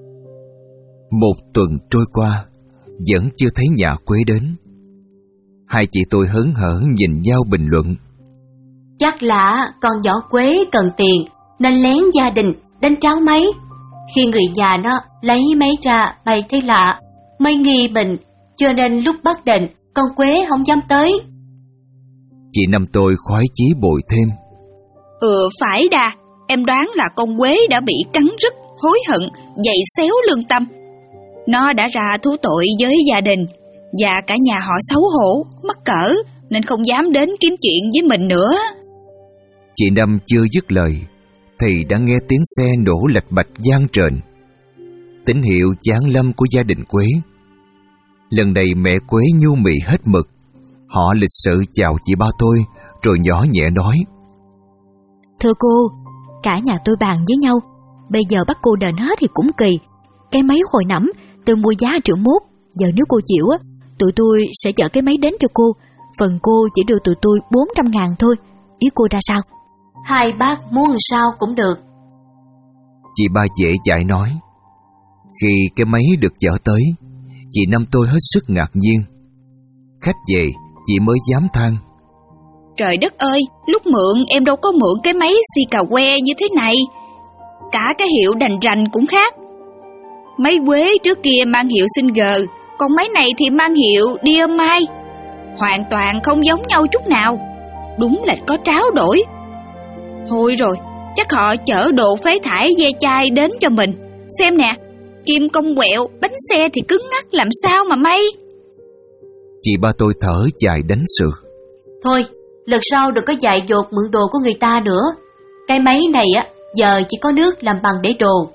Một tuần trôi qua, vẫn chưa thấy nhà Quế đến. Hai chị tôi hớn hở nhìn nhau bình luận:
Chắc là con nhỏ Quế cần tiền nên lén gia đình đánh tráo máy. Khi người nhà nó lấy máy ra bày thấy lạ, mới nghi mình, cho nên lúc bắt đền con Quế không dám tới.
Chị Năm tôi khoái chí bồi thêm:
Ừ phải đà, em đoán là con Quế đã bị cắn rứt, hối hận, dày xéo lương tâm. Nó đã ra thú tội với gia đình, và cả nhà họ xấu hổ, mắc cỡ, nên không dám đến kiếm chuyện với mình nữa.
Chị Năm chưa dứt lời thì đã nghe tiếng xe nổ lạch bạch vang trền, tín hiệu giáng lâm của gia đình Quế. Lần này mẹ Quế nhu mì hết mực. Họ lịch sự chào chị Ba tôi rồi nhỏ nhẹ nói:
Thưa cô, cả nhà tôi bàn với nhau, bây giờ bắt cô đền hết thì cũng kỳ. Cái máy hồi nẫm tôi mua giá triệu mốt, giờ nếu cô chịu á, tụi tôi sẽ chở cái máy đến cho cô. Phần cô chỉ đưa tụi tôi bốn trăm ngàn thôi. Ý cô ra sao?
Hai bác muốn sao cũng được.
Chị Ba dễ dãi nói. Khi cái máy được chở tới, chị Năm tôi hết sức ngạc nhiên. Khách về, chị mới dám than:
Trời đất ơi, lúc mượn em đâu có mượn cái máy xì cà que như thế này. Cả cái hiệu đành rành cũng khác. Máy Quế trước kia mang hiệu Singer, còn máy này thì mang hiệu Diamond. Hoàn toàn không giống nhau chút nào. Đúng là có tráo đổi. Thôi rồi, chắc họ chở đồ phế thải ve chai đến cho mình. xem nè, kim cong quẹo, bánh xe thì cứng ngắc, làm sao mà may.
Chị ba tôi thở dài đánh sự.
Thôi, lần sau đừng có dại dột mượn đồ của người ta nữa. Cái máy này á, giờ chỉ có nước làm bằng để đồ.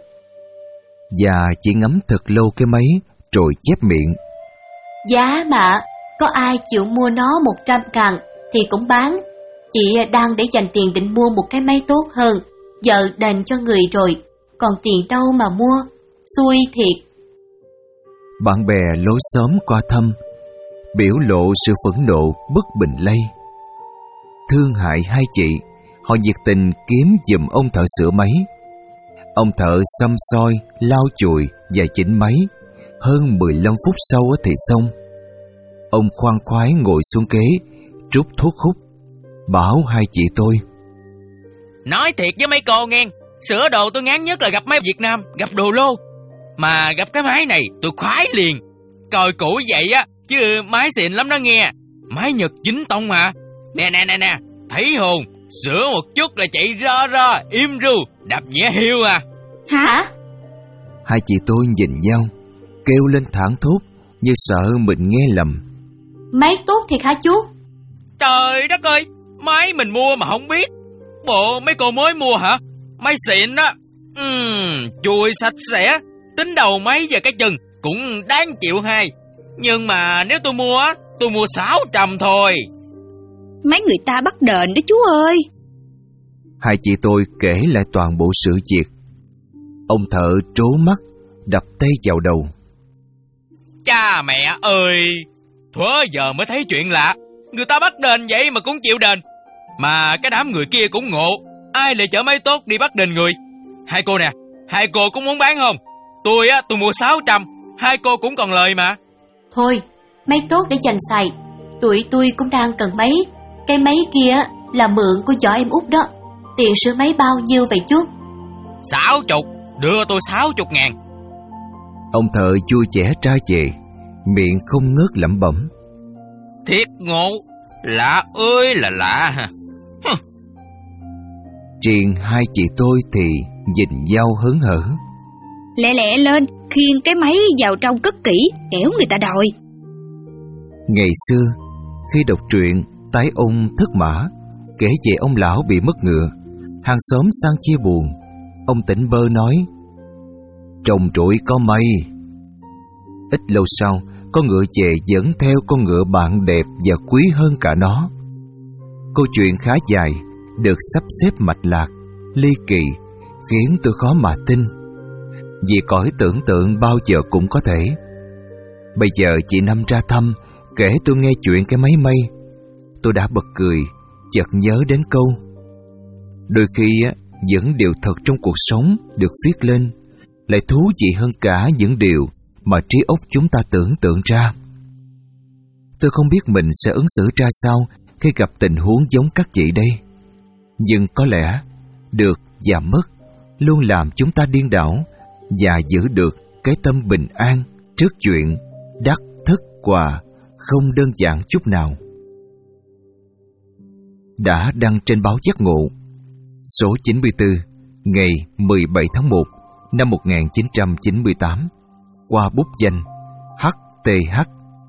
Và chị ngắm thật lâu cái máy rồi chép miệng.
Giá mà, có ai chịu mua nó một trăm ngàn thì cũng bán. Chị đang để dành tiền định mua một cái máy tốt hơn. Giờ đền cho người rồi, còn tiền đâu mà mua, xui thiệt.
Bạn bè lối xóm qua thăm, biểu lộ sự phẫn nộ bất bình lây. Thương hại hai chị, họ nhiệt tình kiếm giùm ông thợ sửa máy. Ông thợ xăm soi, lau chùi và chỉnh máy. Hơn mười lăm phút sau thì xong. Ông khoan khoái ngồi xuống ghế, trút thuốc hút, bảo hai chị tôi:
Nói thiệt với mấy cô nghe, sửa đồ tôi ngán nhất là gặp máy Việt Nam, gặp đồ lô. Mà gặp cái máy này tôi khoái liền. Coi cũ vậy á, chứ máy xịn lắm đó nghe. Máy Nhật chính tông mà. Nè nè nè nè, thấy hồn, sửa một chút là chạy ra ra, im ru, đập nhẹ hiu à.
Hả?
Hai chị tôi nhìn nhau, kêu lên thảng thốt như sợ mình nghe lầm.
Máy tốt thiệt hả chú?
Trời đất ơi, máy mình mua mà không biết. Bộ mấy cô mới mua hả? Máy xịn á. Uhm, chùi sạch sẽ, tính đầu máy và cái chân cũng đáng chịu hai. Nhưng mà nếu tôi mua á, tôi mua sáu trăm thôi.
Mấy người ta bắt đền đó chú ơi.
Hai chị tôi kể lại toàn bộ sự việc. Ông thợ trố mắt, đập tay vào đầu.
Cha mẹ ơi, thuở giờ mới thấy chuyện lạ. Người ta bắt đền vậy mà cũng chịu đền. Mà cái đám người kia cũng ngộ, ai lại chở máy tốt đi bắt đền người. Hai cô nè, hai cô cũng muốn bán không? Tôi á, tôi mua sáu trăm, hai cô cũng còn lời mà.
Thôi, máy tốt để dành xài. Tụi tôi cũng đang cần máy. Cái máy kia là mượn của vợ em út đó. Tiền sửa máy bao nhiêu vậy chú?
Sáu chục, đưa tôi sáu chục ngàn.
Ông thợ vui vẻ tra về, miệng không ngớt lẩm bẩm.
Thiệt ngộ, lạ ơi là lạ hả?
Riêng hai chị tôi thì nhìn nhau hớn hở.
Lẹ lẹ lên, khiêng cái máy vào trong cất kỹ, kẻo người ta đòi.
Ngày xưa, khi đọc truyện Tái ông thất mã kể về ông lão bị mất ngựa, hàng xóm sang chia buồn, ông tỉnh bơ nói: trồng trụi có mây. Ít lâu sau, con ngựa về dẫn theo con ngựa bạn đẹp và quý hơn cả nó. Câu chuyện khá dài, được sắp xếp mạch lạc, ly kỳ, khiến tôi khó mà tin. Vì cõi tưởng tượng bao giờ cũng có thể. Bây giờ chị Năm ra thăm, kể tôi nghe chuyện cái máy mây, tôi đã bật cười, chợt nhớ đến câu: đôi khi á, những điều thật trong cuộc sống được viết lên lại thú vị hơn cả những điều mà trí óc chúng ta tưởng tượng ra. Tôi không biết mình sẽ ứng xử ra sao khi gặp tình huống giống các chị đây. Nhưng có lẽ được và mất luôn làm chúng ta điên đảo và giữ được cái tâm bình an trước chuyện đắc thất quà không đơn giản chút nào. Đã đăng trên báo Giác Ngộ, số chín mươi tư, ngày mười bảy tháng một năm một nghìn chín trăm chín mươi tám, qua bút danh hát tê hát.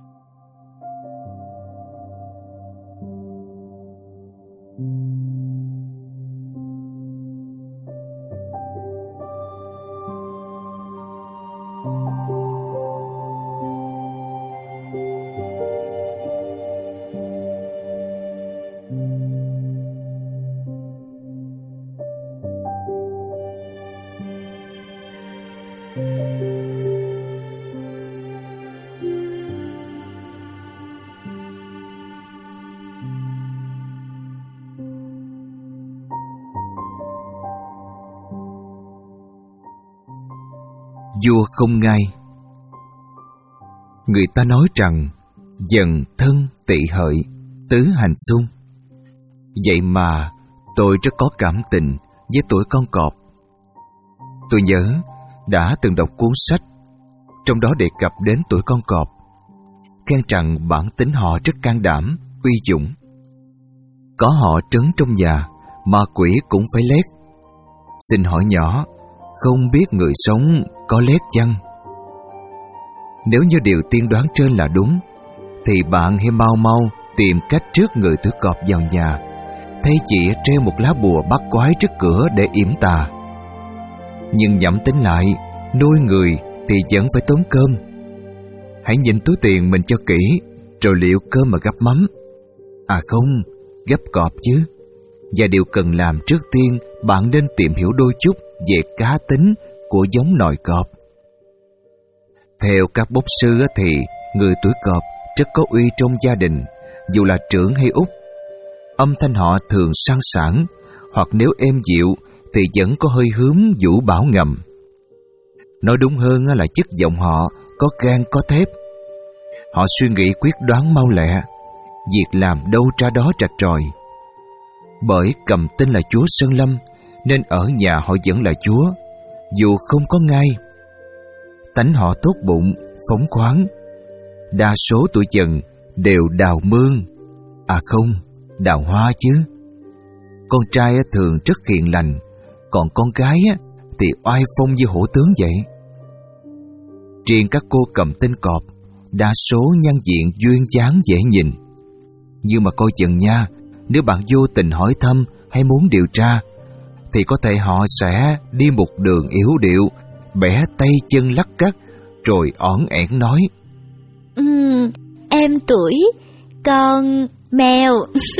Vua không ngai. Người ta nói rằng dần thân tỵ hợi, tứ hành xung. Vậy mà tôi rất có cảm tình với tuổi con cọp. Tôi nhớ đã từng đọc cuốn sách, trong đó đề cập đến tuổi con cọp, khen rằng bản tính họ rất can đảm, uy dũng. Có họ trấn trong nhà, ma quỷ cũng phải lét. Xin hỏi nhỏ, không biết người sống có lét chăng? Nếu như điều tiên đoán trên là đúng, thì bạn hãy mau mau tìm cách trước người tuổi Cọp vào nhà, thay chị treo một lá bùa bắt quái trước cửa để yểm tà. Nhưng nhẩm tính lại, nuôi người thì vẫn phải tốn cơm. Hãy nhìn túi tiền mình cho kỹ, rồi liệu cơm mà gắp mắm. À không, gắp cọp chứ. Và điều cần làm trước tiên, bạn nên tìm hiểu đôi chút về cá tính của giống nòi cọp. Theo các bốc sư thì người tuổi Cọp rất có uy trong gia đình, dù là trưởng hay út. Âm thanh họ thường sang sảng, hoặc nếu êm dịu thì vẫn có hơi hướng vũ bảo ngầm. Nói đúng hơn là chất giọng họ có gan có thép. Họ suy nghĩ quyết đoán mau lẹ, việc làm đâu ra đó trạch tròi. Bởi cầm tên là chúa Sơn Lâm, nên ở nhà họ vẫn là chúa, dù không có ngai. Tánh họ tốt bụng, phóng khoáng. Đa số tuổi dần đều đào mương, à không, đào hoa chứ. Con trai thường rất hiền lành, còn con gái thì oai phong như hổ tướng vậy. Riêng các cô cầm tên Cọp, đa số nhan diện duyên dáng dễ nhìn. Nhưng mà coi chừng nha, nếu bạn vô tình hỏi thăm hay muốn điều tra, thì có thể họ sẽ đi một đường yếu điệu, bẻ tay chân lắc cắt, rồi ỏn ẻn nói:
Ừm, em tuổi con mèo.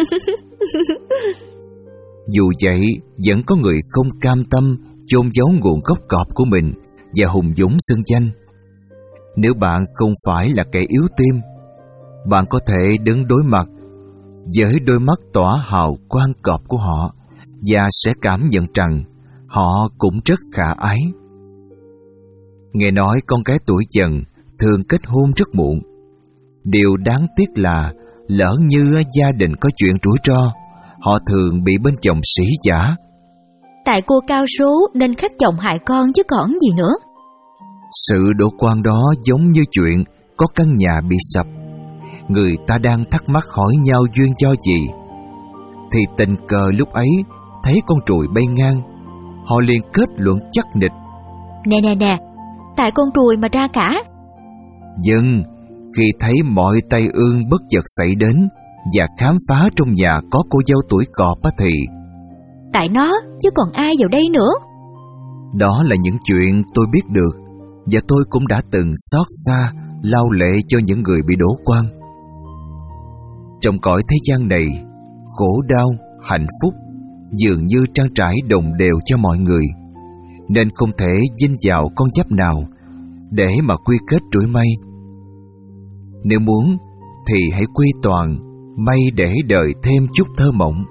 Dù vậy, vẫn có người không cam tâm chôn giấu nguồn gốc cọp của mình và hùng dũng xưng danh. Nếu bạn không phải là kẻ yếu tim, bạn có thể đứng đối mặt với đôi mắt tỏa hào quang cọp của họ và sẽ cảm nhận rằng họ cũng rất khả ái. Nghe nói con gái tuổi dần thường kết hôn rất muộn. Điều đáng tiếc là lỡ như gia đình có chuyện rủi ro, họ thường bị bên chồng sỉ vả.
Tại cô cao số nên khắc chồng hại con chứ còn gì nữa.
Sự đổ quan đó giống như chuyện có căn nhà bị sập. Người ta đang thắc mắc hỏi nhau duyên do gì, thì tình cờ lúc ấy thấy con ruồi bay ngang. Họ liền kết luận chắc nịch:
Nè nè nè, tại con ruồi mà ra cả.
Dân, khi thấy mọi tai ương bất chợt xảy đến và khám phá trong nhà có cô dâu tuổi Cọp thì
tại nó chứ còn ai vào đây nữa.
đó là những chuyện tôi biết được, và tôi cũng đã từng xót xa lau lệ cho những người bị đổ quan. Trong cõi thế gian này, khổ đau, hạnh phúc dường như trang trải đồng đều cho mọi người, nên không thể vin vào con giáp nào để mà quy kết trũi mây. Nếu muốn thì hãy quy toàn mây để đời thêm chút thơ mộng.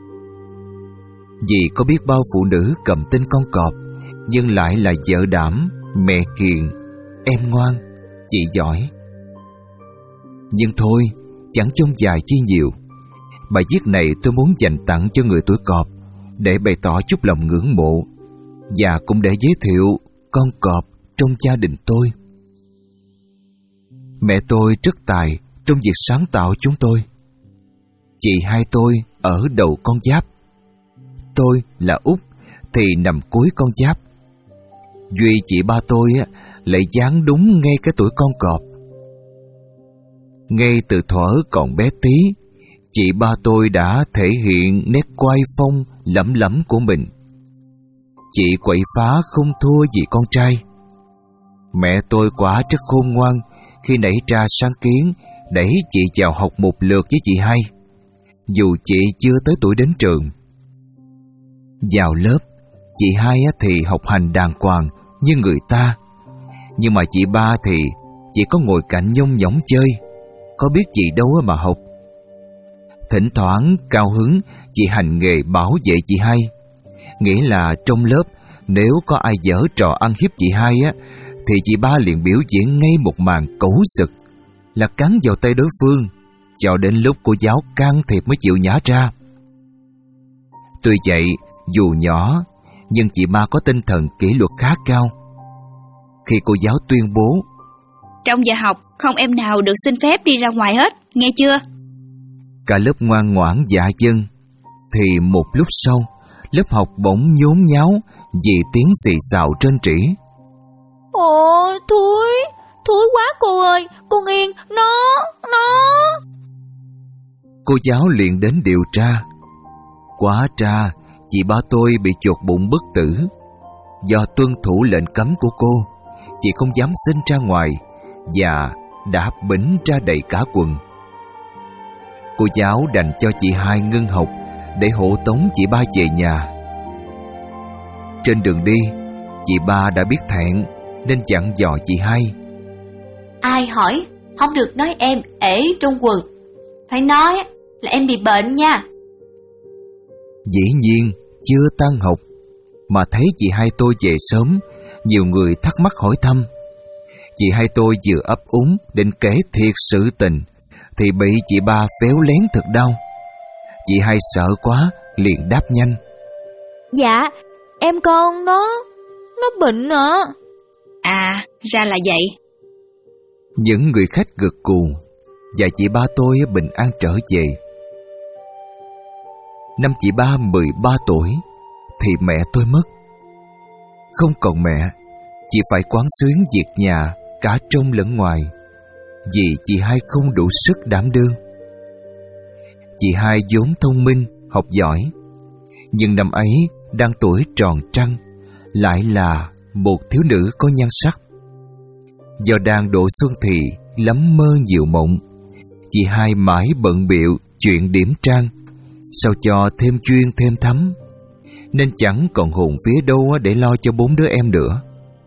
Vì có biết bao phụ nữ cầm tên con cọp, nhưng lại là vợ đảm, mẹ hiền, em ngoan, chị giỏi. Nhưng thôi, chẳng trông dài chi nhiều. Bài viết này tôi muốn dành tặng cho người tuổi Cọp để bày tỏ chút lòng ngưỡng mộ, và cũng để giới thiệu con cọp trong gia đình tôi. Mẹ tôi rất tài trong việc sáng tạo chúng tôi. Chị hai tôi ở đầu con giáp, tôi là út thì nằm cuối con giáp. Duy chị ba tôi lại dáng đúng ngay cái tuổi con cọp. Ngay từ thuở còn bé tí, chị ba tôi đã thể hiện nét quai phong lẫm lẫm của mình. Chị quậy phá không thua gì con trai. Mẹ tôi quả rất khôn ngoan khi nảy ra sáng kiến đẩy chị vào học một lượt với chị hai, dù chị chưa tới tuổi đến trường. Vào lớp, chị hai thì học hành đàng hoàng như người ta, nhưng mà chị ba thì chỉ có ngồi cạnh nhông nhõng chơi, có biết gì đâu mà học. Thỉnh thoảng cao hứng, chị hành nghề bảo vệ chị hai, nghĩa là trong lớp nếu có ai giở trò ăn hiếp chị hai á, thì chị ba liền biểu diễn ngay một màn cẩu sực là cắn vào tay đối phương, cho đến lúc cô giáo can thiệp mới chịu nhả ra. Tuy vậy, dù nhỏ, nhưng chị ba có tinh thần kỷ luật khá cao. Khi cô giáo tuyên bố:
Trong giờ học, không em nào được xin phép đi ra ngoài hết, nghe chưa?
Cả lớp ngoan ngoãn dạ vâng. Thì một lúc sau, lớp học bỗng nhốn nháo vì tiếng xì xào trên trĩ.
Ồ, thúi, thúi quá cô ơi, cô Nghiên, nó, nó.
Cô giáo liền đến điều tra. Quá tra, chị ba tôi bị chột bụng bất tử. Do tuân thủ lệnh cấm của cô, chị không dám xin ra ngoài và đã bỉnh ra đầy cả quần. Cô giáo đành cho chị hai ngưng học để hộ tống chị ba về nhà. Trên đường đi, chị ba đã biết thẹn nên dặn dò chị hai.
Ai hỏi, không được nói em ể trong quần. Phải nói là em bị bệnh nha.
Dĩ nhiên, chưa tan học mà thấy chị hai tôi về sớm, nhiều người thắc mắc hỏi thăm. Chị hai tôi vừa ấp úng định kể thiệt sự tình thì bị chị ba phéo lén thật đau. Chị hai sợ quá liền đáp nhanh.
Dạ, em con nó, nó bệnh ạ.
À, ra là vậy.
Những người khách gật gù và chị ba tôi bình an trở về. Năm chị ba mười ba tuổi thì mẹ tôi mất. Không còn mẹ, chị phải quán xuyến việc nhà cả trong lẫn ngoài, vì chị hai không đủ sức đảm đương. Chị hai vốn thông minh, học giỏi, nhưng năm ấy đang tuổi tròn trăng, lại là một thiếu nữ có nhan sắc. Do đang độ xuân thì lắm mơ nhiều mộng, chị hai mãi bận bịu chuyện điểm trang, sao cho thêm duyên thêm thắm, nên chẳng còn hồn vía đâu để lo cho bốn đứa em nữa.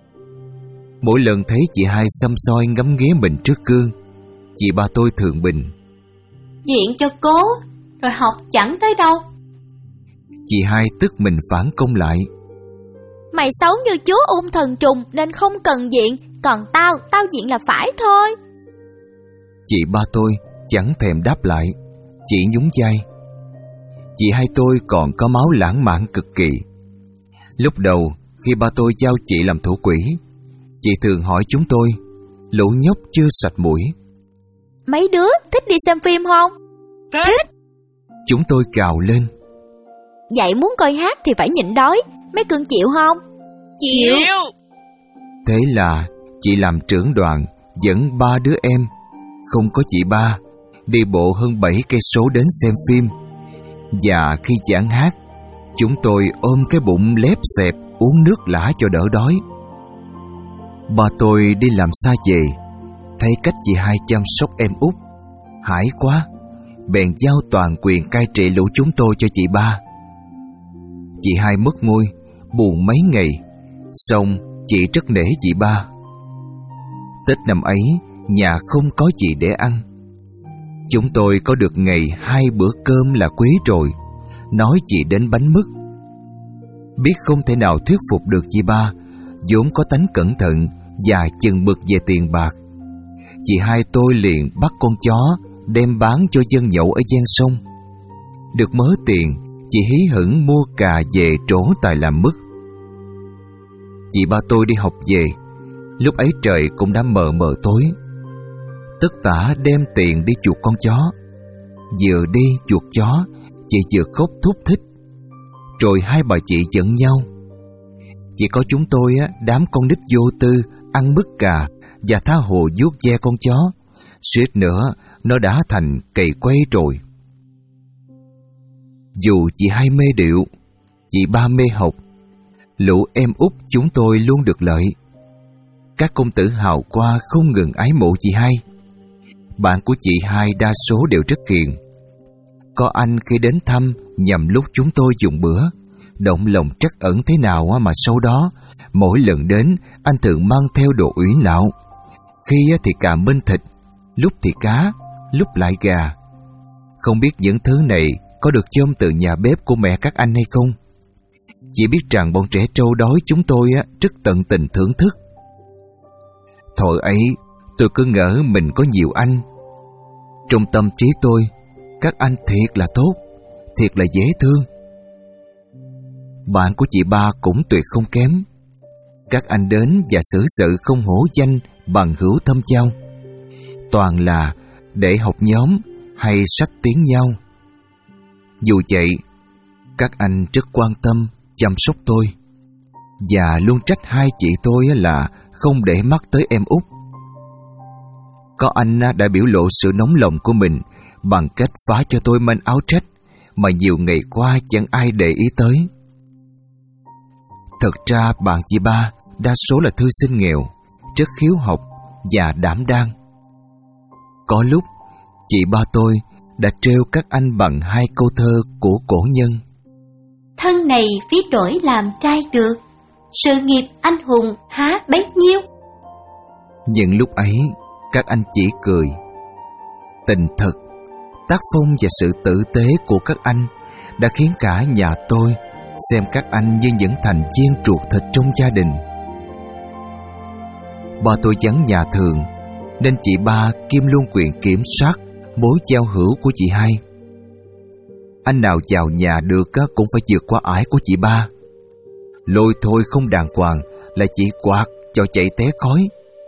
Mỗi lần thấy chị hai xăm soi ngắm nghía mình trước gương, chị ba tôi thường bình:
Diện cho cố, rồi học chẳng tới đâu.
Chị hai tức mình phản công lại:
Mày xấu như chúa ung thần trùng nên không cần diện, còn tao, tao diện là phải thôi.
Chị ba tôi chẳng thèm đáp lại, chỉ nhún vai. Chị hai tôi còn có máu lãng mạn cực kỳ. Lúc đầu khi ba tôi giao chị làm thủ quỹ, chị thường hỏi chúng tôi, lũ nhóc chưa sạch mũi:
Mấy đứa thích đi xem phim không?
Thích.
Chúng tôi gào lên:
Vậy muốn coi hát thì phải nhịn đói, mấy cưng chịu không?
Chịu.
Thế là chị làm trưởng đoàn dẫn ba đứa em, không có chị ba, đi bộ hơn bảy cây số đến xem phim. Và khi giảng hát, chúng tôi ôm cái bụng lép xẹp uống nước lã cho đỡ đói. Ba tôi đi làm xa về, thấy cách chị hai chăm sóc em út, hãi quá, bèn giao toàn quyền cai trị lũ chúng tôi cho chị ba. Chị hai mất ngôi, buồn mấy ngày, xong chị rất nể chị ba. Tết năm ấy, nhà không có gì để ăn. Chúng tôi có được ngày hai bữa cơm là quý rồi, nói chị đến bánh mứt. Biết không thể nào thuyết phục được chị ba, vốn có tánh cẩn thận và chừng mực về tiền bạc, chị hai tôi liền bắt con chó đem bán cho dân nhậu ở ven sông. Được mớ tiền, chị hí hửng mua cà về trổ tài làm mứt. Chị ba tôi đi học về, lúc ấy trời cũng đã mờ mờ tối. Tất tả đem tiền đi chuộc con chó. Vừa đi chuộc chó, chị vừa khóc thúc thích. Rồi hai bà chị giận nhau. Chỉ có chúng tôi á, đám con nít vô tư ăn mứt cà và tha hồ vuốt ve con chó, suýt nữa nó đã thành cày quay rồi. Dù chị hai mê điệu, chị ba mê học, lũ em út chúng tôi luôn được lợi. Các công tử hào qua không ngừng ái mộ chị hai. Bạn của chị hai đa số đều rất hiền. Có anh khi đến thăm nhằm lúc chúng tôi dùng bữa, động lòng trắc ẩn thế nào mà sau đó mỗi lần đến anh thường mang theo đồ uyển lạo. Khi thì cà mên thịt, lúc thì cá, lúc lại gà. Không biết những thứ này có được chôm từ nhà bếp của mẹ các anh hay không. Chỉ biết rằng bọn trẻ trâu đói chúng tôi rất tận tình thưởng thức. Thời ấy tôi cứ ngỡ mình có nhiều anh. Trong tâm trí tôi, các anh thiệt là tốt, thiệt là dễ thương. Bạn của chị ba cũng tuyệt không kém. Các anh đến và xử sự không hổ danh bằng hữu thâm giao, toàn là để học nhóm hay sách tiếng nhau. Dù vậy, các anh rất quan tâm, chăm sóc tôi. và luôn trách hai chị tôi là không để mắt tới em út. Có anh đã biểu lộ sự nóng lòng của mình bằng cách phá cho tôi manh áo trách mà nhiều ngày qua chẳng ai để ý tới. Thật ra bạn chị ba đa số là thư sinh nghèo, rất hiếu học và đảm đang. Có lúc chị ba tôi đã trêu các anh bằng hai câu thơ của cổ nhân:
thân này phí đổi làm trai được, sự nghiệp anh hùng há bấy nhiêu.
Nhưng lúc ấy các anh chỉ cười. Tình thật, tác phong và sự tử tế của các anh đã khiến cả nhà tôi xem các anh như những thành viên ruột thịt trong gia đình. Ba tôi vắng nhà thường, nên chị ba kiêm luôn quyền kiểm soát mối giao hữu của chị hai. Anh nào vào nhà được cũng phải vượt qua ải của chị ba. Lôi thôi không đàng hoàng là chị quạt cho chạy té khói.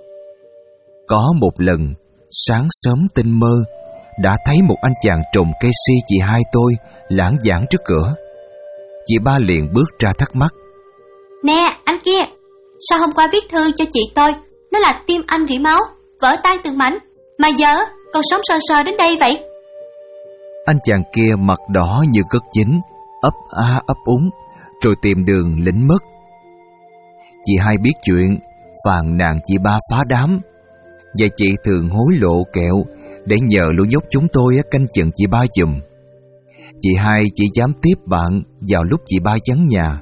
Có một lần, sáng sớm tinh mơ, đã thấy một anh chàng trồng cây si chị hai tôi lãng vảng trước cửa. Chị ba liền bước ra thắc mắc:
Nè anh kia, sao hôm qua viết thư cho chị tôi nó là tim anh rỉ máu, vỡ tan từng mảnh, mà giờ còn sống sờ sờ đến đây vậy?
Anh chàng kia mặt đỏ như gất chín, ấp a ấp úng, rồi tìm đường lĩnh mất. Chị hai biết chuyện, phàn nàn chị ba phá đám, và chị thường hối lộ kẹo để nhờ lũ nhóc chúng tôi canh chừng chị ba giùm. Chị hai chỉ dám tiếp bạn vào lúc chị ba vắng nhà.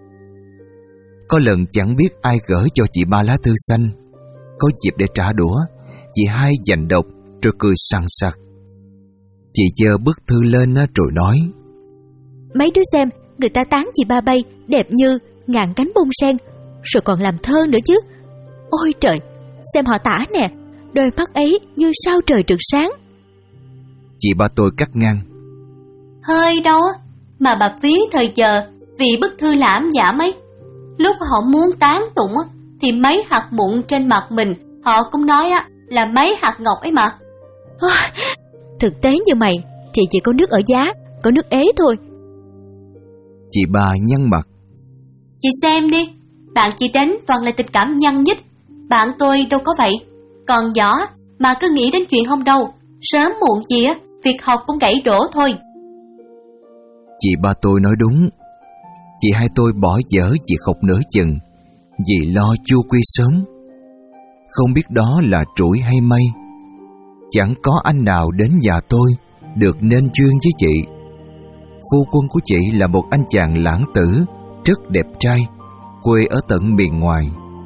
Có lần chẳng biết ai gửi cho chị ba lá thư xanh. Có dịp để trả đũa, chị hai giành độc rồi cười sằng sặc. Chị giơ bức thư lên rồi nói:
Mấy đứa xem, người ta tán chị ba bay đẹp như ngàn cánh bông sen, rồi còn làm thơ nữa chứ. Ôi trời, xem họ tả nè, đôi mắt ấy như sao trời rực sáng.
Chị ba tôi cắt ngang:
Hơi đâu mà bà phí thời giờ vì bức thư lãm giảm ấy. Lúc họ muốn tán tụng thì mấy hạt mụn trên mặt mình họ cũng nói là mấy hạt ngọc ấy mà.
Thực tế như mày thì chỉ có nước ở giá, có nước ế thôi.
Chị ba nhăn mặt:
Chị xem đi, bạn chị đến toàn là tình cảm nhăn nhít. Bạn tôi đâu có vậy. Còn nhỏ mà cứ nghĩ đến chuyện không đâu, sớm muộn gì á, việc học cũng gãy đổ thôi.
Chị ba tôi nói đúng. Chị hai tôi bỏ dở việc học nửa chừng vì lo chu quy sớm. Không biết đó là trũi hay mây, chẳng có anh nào đến nhà tôi được nên duyên với chị. Phu quân của chị là một anh chàng lãng tử, rất đẹp trai, quê ở tận miền ngoài.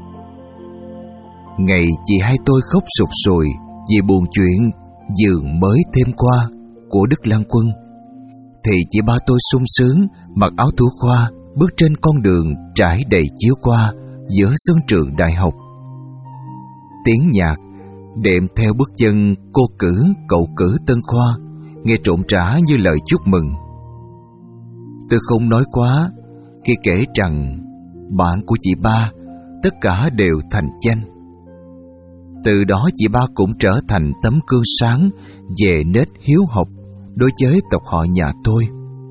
Ngày chị hai tôi khóc sụt sùi vì buồn chuyện giường mới thêm qua của Đức Lan Quân, thì chị ba tôi sung sướng mặc áo thủ khoa bước trên con đường trải đầy chiếu qua giữa sân trường đại học. Tiếng nhạc đệm theo bước chân cô cử cậu cử tân khoa nghe trộn trả như lời chúc mừng. Tôi không nói quá khi kể rằng bạn của chị ba tất cả đều thành danh. Từ đó chị ba cũng trở thành tấm gương sáng về nết hiếu học đối với tộc họ nhà tôi.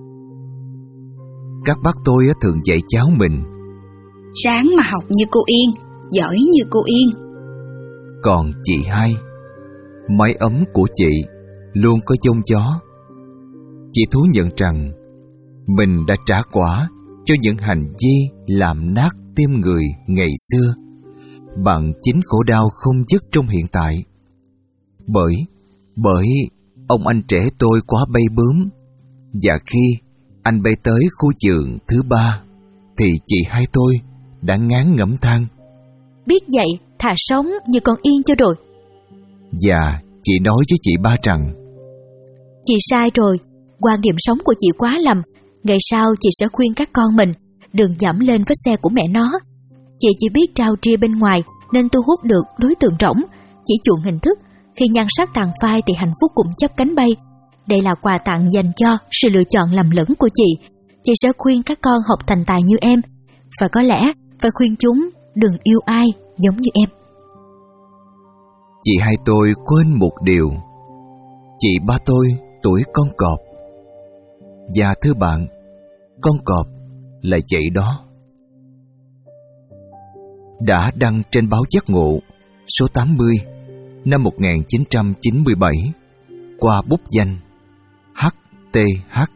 Các bác tôi thường dạy cháu mình:
ráng mà học như cô Yên, giỏi như cô Yên.
Còn chị hai, mái ấm của chị luôn có giông gió. Chị thú nhận rằng mình đã trả quả cho những hành vi làm nát tim người ngày xưa bằng chính khổ đau không dứt trong hiện tại. Bởi, bởi ông anh trẻ tôi quá bay bướm, và khi anh bay tới khu vườn thứ ba thì chị hai tôi đã ngán ngẩm than:
biết vậy thà sống như con Yên cho rồi.
Và chị nói với chị ba rằng:
chị sai rồi, quan niệm sống của chị quá lầm. Ngày sau chị sẽ khuyên các con mình đừng dẫm lên vết xe của mẹ nó. Chị chỉ biết trao tria bên ngoài nên thu hút được đối tượng rỗng, chỉ chuộng hình thức. Khi nhan sắc tàn phai thì hạnh phúc cũng chắp cánh bay. Đây là quà tặng dành cho sự lựa chọn lầm lẫn của chị. Chị sẽ khuyên các con học thành tài như em, và có lẽ phải khuyên chúng đừng yêu ai giống như em.
Chị hai tôi quên một điều: chị ba tôi tuổi con cọp. Và thưa bạn, con cọp là vậy đó. đã đăng trên báo Giác Ngộ số tám mươi năm một nghìn chín trăm chín mươi bảy qua bút danh hát tê hát.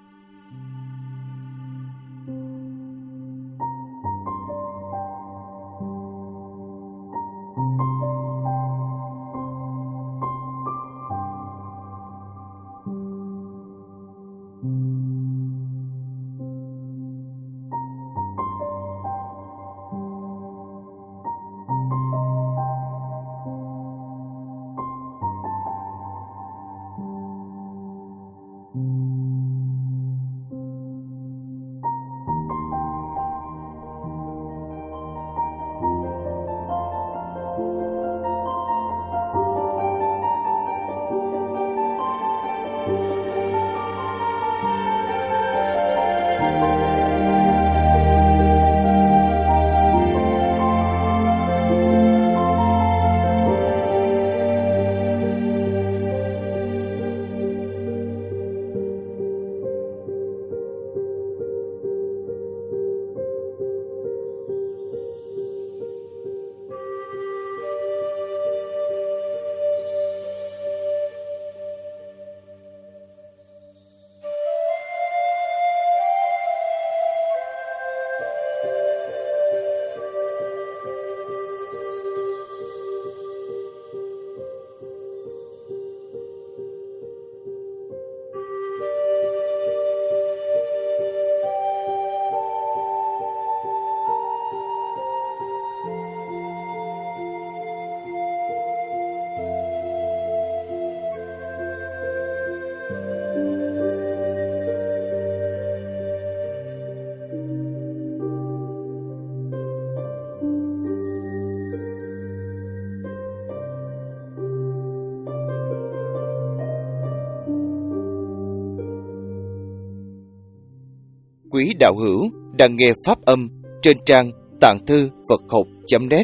Quý đạo hữu đang nghe pháp âm trên trang tạng thư Phật học chấm net.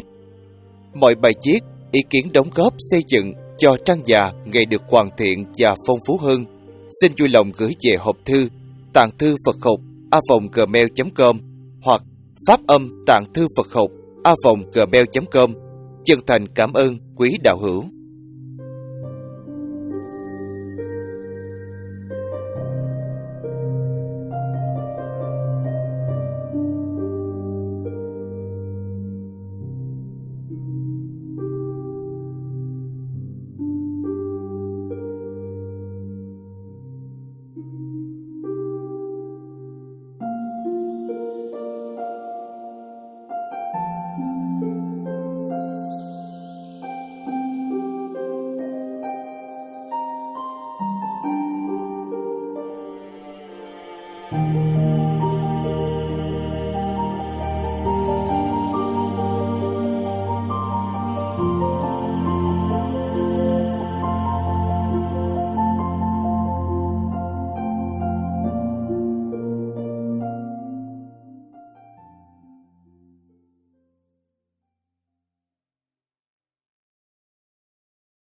Mọi bài viết, ý kiến đóng góp xây dựng cho trang già ngày được hoàn thiện và phong phú hơn, xin vui lòng gửi về hộp thư tạng thư Phật học a vòng gmail chấm com hoặc pháp âm tạng thư Phật học a vòng gmail chấm com. Chân thành cảm ơn quý đạo hữu.
Thank you.